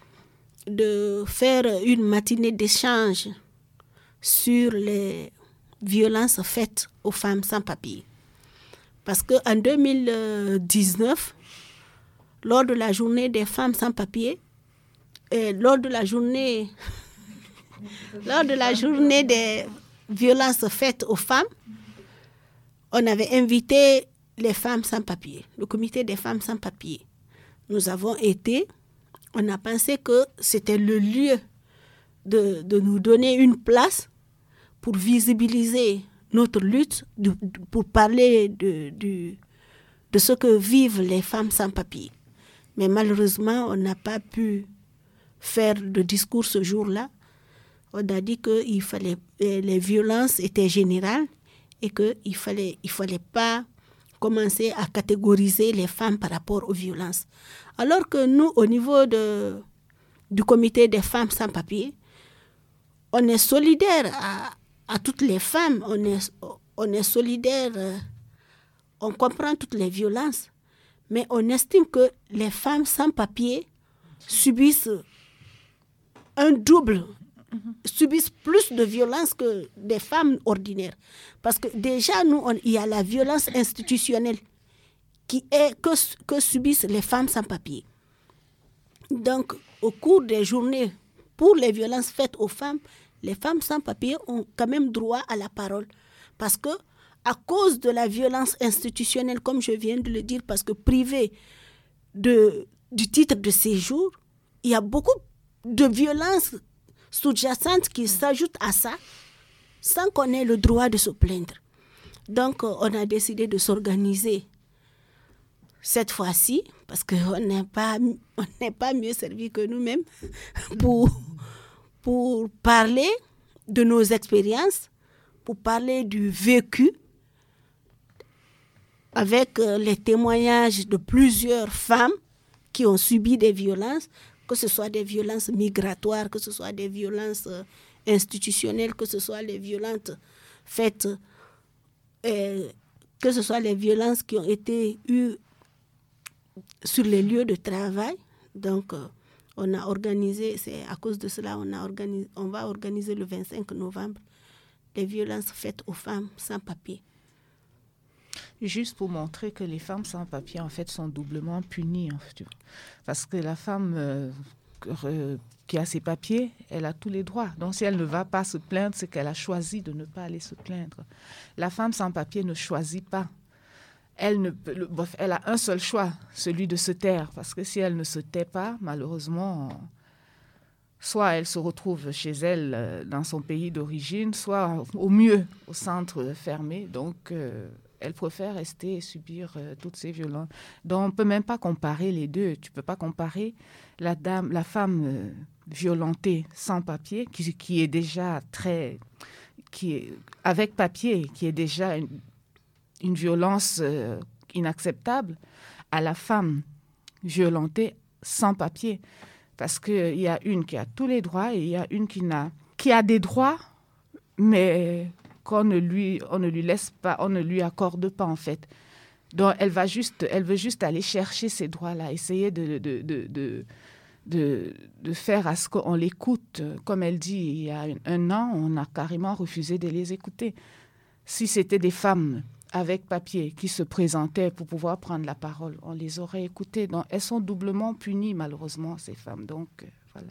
de faire une matinée d'échange sur les violences faites aux femmes sans papier. Parce qu'en deux mille dix-neuf, lors de la journée des femmes sans papier, et lors de la journée, lors de la journée des violences faites aux femmes, on avait invité les femmes sans papier, le comité des femmes sans papier. Nous avons été, on a pensé que c'était le lieu de, de nous donner une place pour visibiliser notre lutte, de, pour parler de, de, de ce que vivent les femmes sans papier. Mais malheureusement, on n'a pas pu faire de discours ce jour-là. On a dit que il fallait, les violences étaient générales et qu'il ne fallait, il fallait pas commencer à catégoriser les femmes par rapport aux violences. Alors que nous, au niveau de, du comité des femmes sans papier, on est solidaire à, à toutes les femmes, on est, on est solidaire, euh, on comprend toutes les violences, mais on estime que les femmes sans papier subissent un double, subissent plus de violence que des femmes ordinaires. Parce que déjà, nous, on, il y a la violence institutionnelle qui est que, que subissent les femmes sans papier. Donc, au cours des journées, pour les violences faites aux femmes, les femmes sans papier ont quand même droit à la parole. Parce que, à cause de la violence institutionnelle, comme je viens de le dire, parce que privées de, du titre de séjour, il y a beaucoup de violences sous-jacentes qui s'ajoutent à ça, sans qu'on ait le droit de se plaindre. Donc, on a décidé de s'organiser cette fois-ci, parce qu'on n'est pas, on n'est pas mieux servi que nous-mêmes, pour, pour parler de nos expériences, pour parler du vécu, avec les témoignages de plusieurs femmes qui ont subi des violences, que ce soit des violences migratoires, que ce soit des violences institutionnelles, que ce soit les violences faites, euh, que ce soit les violences qui ont été eues sur les lieux de travail. Donc, euh, on a organisé, c'est à cause de cela, on, a organisé, on va organiser le vingt-cinq novembre les violences faites aux femmes sans papier. Juste pour montrer que les femmes sans papier, en fait, sont doublement punies. En fait. Parce que la femme euh, euh, qui a ses papiers, elle a tous les droits. Donc, si elle ne va pas se plaindre, c'est qu'elle a choisi de ne pas aller se plaindre. La femme sans papier ne choisit pas. Elle, ne, le, bref, elle a un seul choix, celui de se taire. Parce que si elle ne se tait pas, malheureusement, soit elle se retrouve chez elle, euh, dans son pays d'origine, soit au mieux au centre fermé. Donc, euh, elle préfère rester et subir euh, toutes ces violences. Donc, on ne peut même pas comparer les deux. Tu ne peux pas comparer la, dame, la femme euh, violentée sans papier, qui, qui est déjà très... qui est, avec papier, qui est déjà une, une violence euh, inacceptable, à la femme violentée sans papier. Parce qu'il y a une qui a tous les droits et il y a une qui, n'a, qui a des droits, mais qu'on ne lui, on ne lui laisse pas, on ne lui accorde pas en fait. Donc elle va juste, elle veut juste aller chercher ces droits-là, essayer de, de, de, de, de, de faire à ce qu'on l'écoute. Comme elle dit, il y a un, un an, on a carrément refusé de les écouter. Si c'était des femmes avec papier qui se présentaient pour pouvoir prendre la parole, on les aurait écoutées. Donc elles sont doublement punies malheureusement, ces femmes. Donc euh, voilà.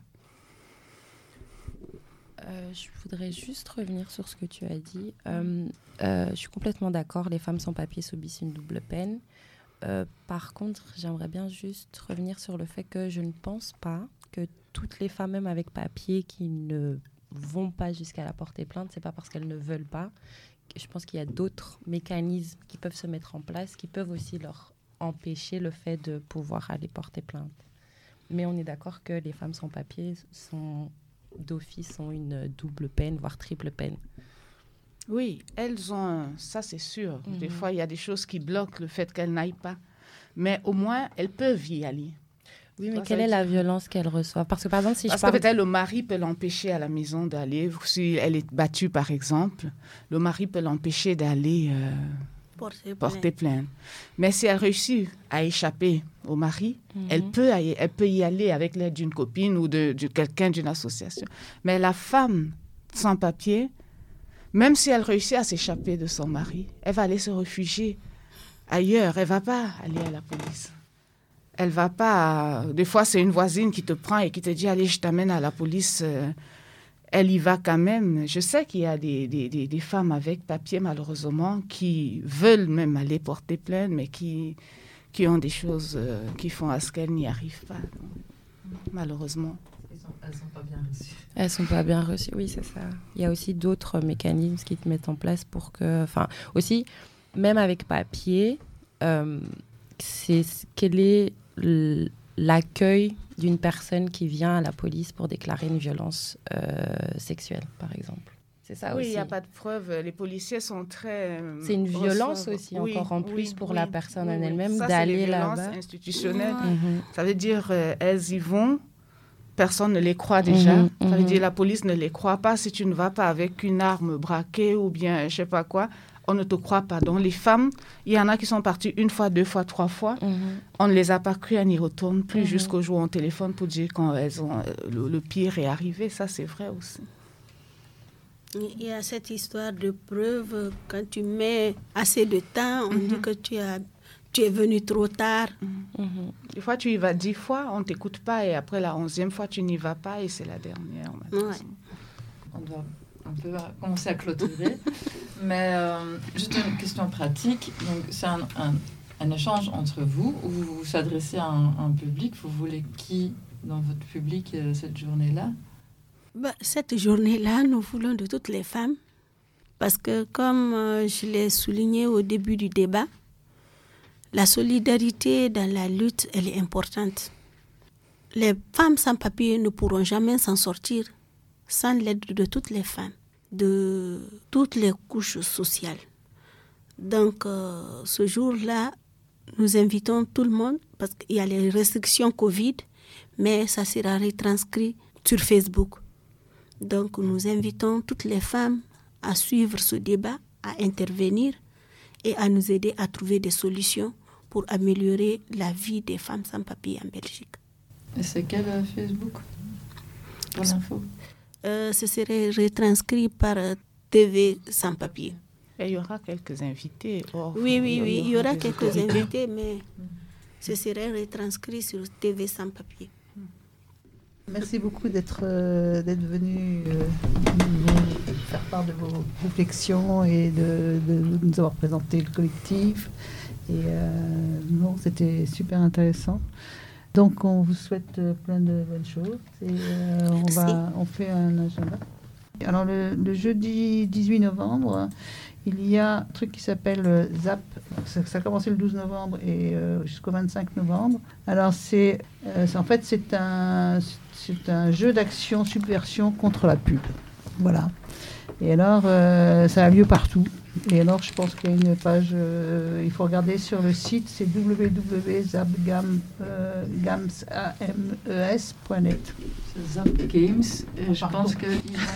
Euh, je voudrais juste revenir sur ce que tu as dit. Euh, euh, je suis complètement d'accord, les femmes sans papier subissent une double peine. Euh, par contre, j'aimerais bien juste revenir sur le fait que je ne pense pas que toutes les femmes, même avec papier, qui ne vont pas jusqu'à la porter plainte, c'est pas parce qu'elles ne veulent pas. Je pense qu'il y a d'autres mécanismes qui peuvent se mettre en place, qui peuvent aussi leur empêcher le fait de pouvoir aller porter plainte. Mais on est d'accord que les femmes sans papier sont... d'office ont une double peine, voire triple peine. Oui, elles ont, ça c'est sûr. Mm-hmm. Des fois, il y a des choses qui bloquent le fait qu'elles n'aillent pas. Mais au moins, elles peuvent y aller. Oui, mais ça, quelle est la violence qu'elles reçoivent? Parce que, par exemple, si Parce je parle... que peut-être le mari peut l'empêcher à la maison d'aller. Si elle est battue, par exemple, le mari peut l'empêcher d'aller euh, porter, porter plainte. Mais si elle réussit à échapper au mari, mm-hmm. elle, peut, elle peut y aller avec l'aide d'une copine ou de, de quelqu'un d'une association. Mais la femme sans papier, même si elle réussit à s'échapper de son mari, elle va aller se réfugier ailleurs. Elle ne va pas aller à la police. Elle va pas... Des fois, c'est une voisine qui te prend et qui te dit « Allez, je t'amène à la police. » Elle y va quand même. Je sais qu'il y a des, des, des, des femmes avec papier, malheureusement, qui veulent même aller porter plainte, mais qui, qui ont des choses euh, qui font à ce qu'elles n'y arrivent pas. Donc, malheureusement. Elles ne sont pas bien reçues. Elles ne sont pas bien reçues, oui, c'est ça. Il y a aussi d'autres mécanismes qui te mettent en place pour que... Enfin, aussi, même avec papier... Euh, c'est quel est l'accueil d'une personne qui vient à la police pour déclarer une violence euh, sexuelle, par exemple. C'est ça oui, aussi. Oui, il n'y a pas de preuve. Les policiers sont très... Euh, c'est une violence reçoivent. aussi, oui, encore en plus oui, pour oui, la personne oui, en oui. elle-même ça, d'aller là-bas. C'est les violences institutionnelles. Ouais. Mm-hmm. Ça veut dire, euh, elles y vont, personne ne les croit déjà. Mm-hmm. Ça veut Mm-hmm. dire, la police ne les croit pas. Si tu ne vas pas avec une arme braquée ou bien je ne sais pas quoi, on ne te croit pas. Donc les femmes, il y en a qui sont parties une fois, deux fois, trois fois. Mm-hmm. On ne les a pas crues, elles n'y retournent plus mm-hmm. jusqu'au jour où on téléphone pour dire quand elles ont, euh, le, le pire est arrivé. Ça, c'est vrai aussi. Il y a cette histoire de preuve. Quand tu mets assez de temps, on mm-hmm. dit que tu, as, tu es venu trop tard. Mm-hmm. Des fois, tu y vas dix fois, on ne t'écoute pas. Et après la onzième fois, tu n'y vas pas et c'est la dernière. Ouais. On doit un peu commencer à clôturer. Mais euh, juste une question pratique. Donc, c'est un, un, un échange entre vous où vous vous adressez à un, un public. Vous voulez qui dans votre public euh, cette journée-là? Bah, cette journée-là, nous voulons de toutes les femmes. Parce que comme euh, je l'ai souligné au début du débat, la solidarité dans la lutte, elle est importante. Les femmes sans papier ne pourront jamais s'en sortir sans l'aide de toutes les femmes, de toutes les couches sociales. Donc, euh, ce jour-là, nous invitons tout le monde, parce qu'il y a les restrictions Covid, mais ça sera retranscrit sur Facebook. Donc, nous invitons toutes les femmes à suivre ce débat, à intervenir et à nous aider à trouver des solutions pour améliorer la vie des femmes sans papier en Belgique. Et c'est quel euh, Facebook pour l'info? Euh, ce serait retranscrit par euh, T V sans papier. Et il y aura quelques invités. Oh, oui, oui, oui, il y aura quelques invités. invités, mais ce serait retranscrit sur T V sans papier. Merci beaucoup d'être euh, d'être venu euh, nous faire part de vos réflexions et de, de, de nous avoir présenté le collectif. Et euh, bon, c'était super intéressant. Donc, on vous souhaite plein de bonnes choses et euh, on, va, on fait un agenda. Alors, le, le jeudi dix-huit novembre, il y a un truc qui s'appelle ZAP. Ça, ça a commencé le douze novembre et euh, jusqu'au vingt-cinq novembre. Alors, c'est, euh, c'est en fait, c'est un, c'est un jeu d'action subversion contre la pub. Voilà. Et alors, euh, ça a lieu partout. Et alors, je pense qu'il y a une page, euh, il faut regarder sur le site, c'est w w w point zap games point net. C'est Zap Games, et je pense que...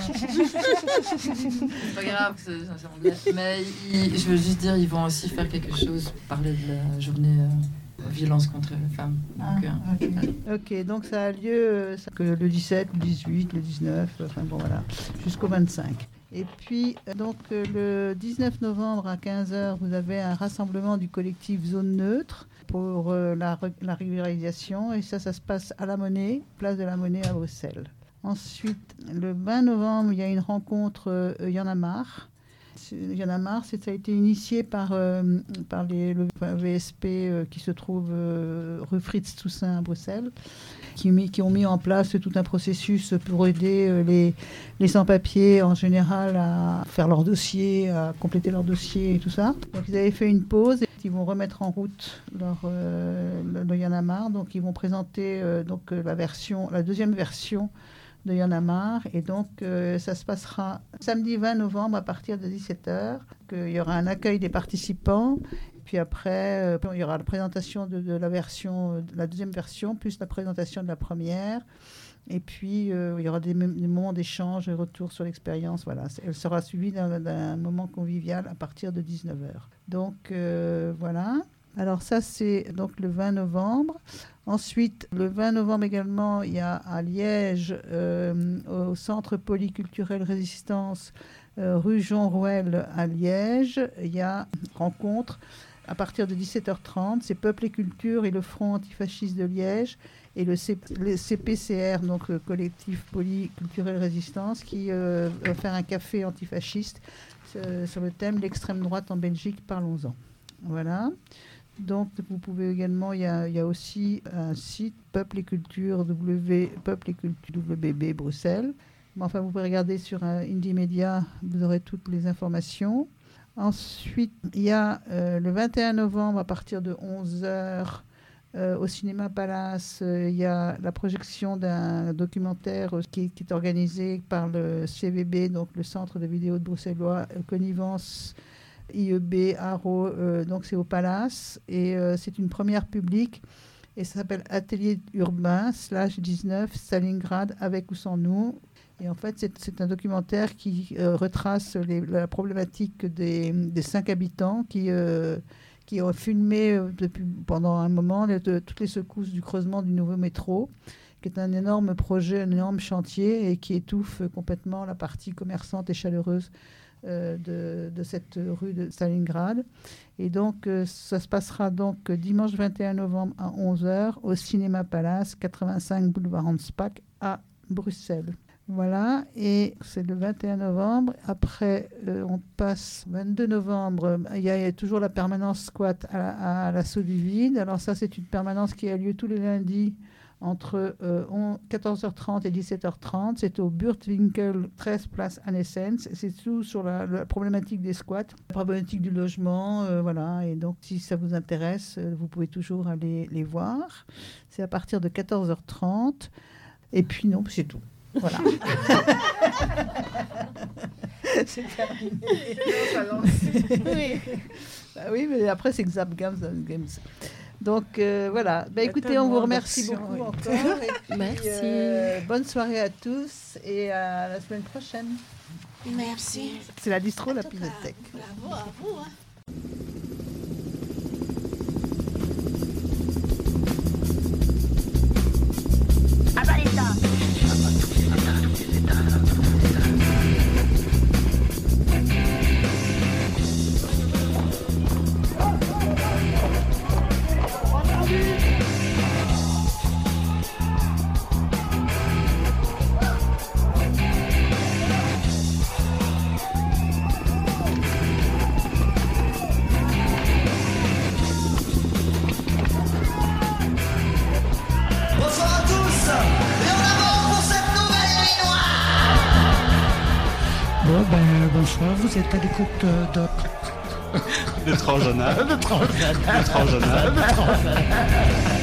c'est pas grave, c'est, c'est anglais. Mais ils, je veux juste dire, ils vont aussi faire quelque chose, parler de la journée euh, violence contre les femmes. Donc, ah, okay. Euh, ok, donc ça a lieu euh, ça, que le dix-sept, le dix-huit, le dix-neuf, enfin bon voilà, jusqu'au vingt-cinq. Et puis, donc, le dix-neuf novembre à quinze heures, vous avez un rassemblement du collectif Zone Neutre pour euh, la, la régularisation. Et ça, ça se passe à la Monnaie, place de la Monnaie à Bruxelles. Ensuite, le vingt novembre, il y a une rencontre euh, Y en a marre. Y en a marre, c'est, ça a été initié par, euh, par les, le V S P euh, qui se trouve euh, rue Fritz Toussaint à Bruxelles, qui, mis, qui ont mis en place tout un processus pour aider euh, les, les sans-papiers en général à faire leur dossier, à compléter leur dossier et tout ça. Donc ils avaient fait une pause et ils vont remettre en route leur, euh, le, le Y en a marre. Donc ils vont présenter euh, donc, la, version, la deuxième version de Y en a marre. Et donc, euh, ça se passera samedi vingt novembre à partir de dix-sept heures. Il y aura un accueil des participants. Puis après, euh, il y aura la présentation de, de la version, de la deuxième version, plus la présentation de la première. Et puis, euh, il y aura des, des moments d'échange et retour sur l'expérience. Voilà. Elle sera suivie d'un, d'un moment convivial à partir de dix-neuf heures. Donc, euh, voilà. Alors ça, c'est donc le vingt novembre. Ensuite, le vingt novembre également, il y a à Liège, euh, au Centre polyculturel Résistance, euh, rue Jean Rouelle à Liège, il y a une rencontre à partir de dix-sept heures trente. C'est Peuple et Culture et le Front antifasciste de Liège et le, C- le C P C R, donc le collectif polyculturel Résistance, qui euh, va faire un café antifasciste euh, sur le thème « L'extrême droite en Belgique, parlons-en ». Voilà. Donc, vous pouvez également, il y a, il y a aussi un site Peuple et Culture, w, Peuple et Culture W B Bruxelles. Mais enfin, vous pouvez regarder sur un Indie Media, vous aurez toutes les informations. Ensuite, il y a euh, le vingt et un novembre à partir de onze heures euh, au Cinéma Palace. Euh, il y a la projection d'un documentaire euh, qui, qui est organisé par le C V B, donc le Centre de vidéo de Bruxellois, euh, Connivence, I E B, Haro, euh, donc c'est au Palace. Et euh, c'est une première publique. Et ça s'appelle Atelier urbain, slash dix-neuf, Stalingrad, avec ou sans nous. Et en fait, c'est, c'est un documentaire qui euh, retrace les, la problématique des, des cinq habitants qui, euh, qui ont filmé euh, depuis, pendant un moment les, de, toutes les secousses du creusement du nouveau métro, qui est un énorme projet, un énorme chantier et qui étouffe complètement la partie commerçante et chaleureuse euh, de, de cette rue de Stalingrad. Et donc, euh, ça se passera donc dimanche vingt et un novembre à onze heures au Cinéma Palace, quatre-vingt-cinq boulevard Hanspach à Bruxelles. Voilà, et c'est le vingt et un novembre. Après, euh, on passe vingt-deux novembre. Il y, a, il y a toujours la permanence squat à, à l'assaut du vide. Alors ça, c'est une permanence qui a lieu tous les lundis entre euh, quatorze heures trente et dix-sept heures trente. C'est au Burtwinkel treize place Anne-Essence. C'est tout sur la, la problématique des squats, la problématique du logement. Euh, voilà. Et donc, si ça vous intéresse, euh, vous pouvez toujours aller les voir. C'est à partir de quatorze heures trente. Et puis, non, c'est tout. Voilà. C'est terminé. Oui. Bah oui, mais après, c'est Xap Games. Games. Donc euh, voilà, bah, écoutez, on vous remercie beaucoup oui. encore. Et puis, merci. Euh, bonne soirée à tous et à la semaine prochaine. Merci. C'est la distro, la Pinothèque. Bravo à vous. Hein. Bonsoir, vous êtes à l'écoute de... de Transjana. De Transjana. De Transjana. De Transjana.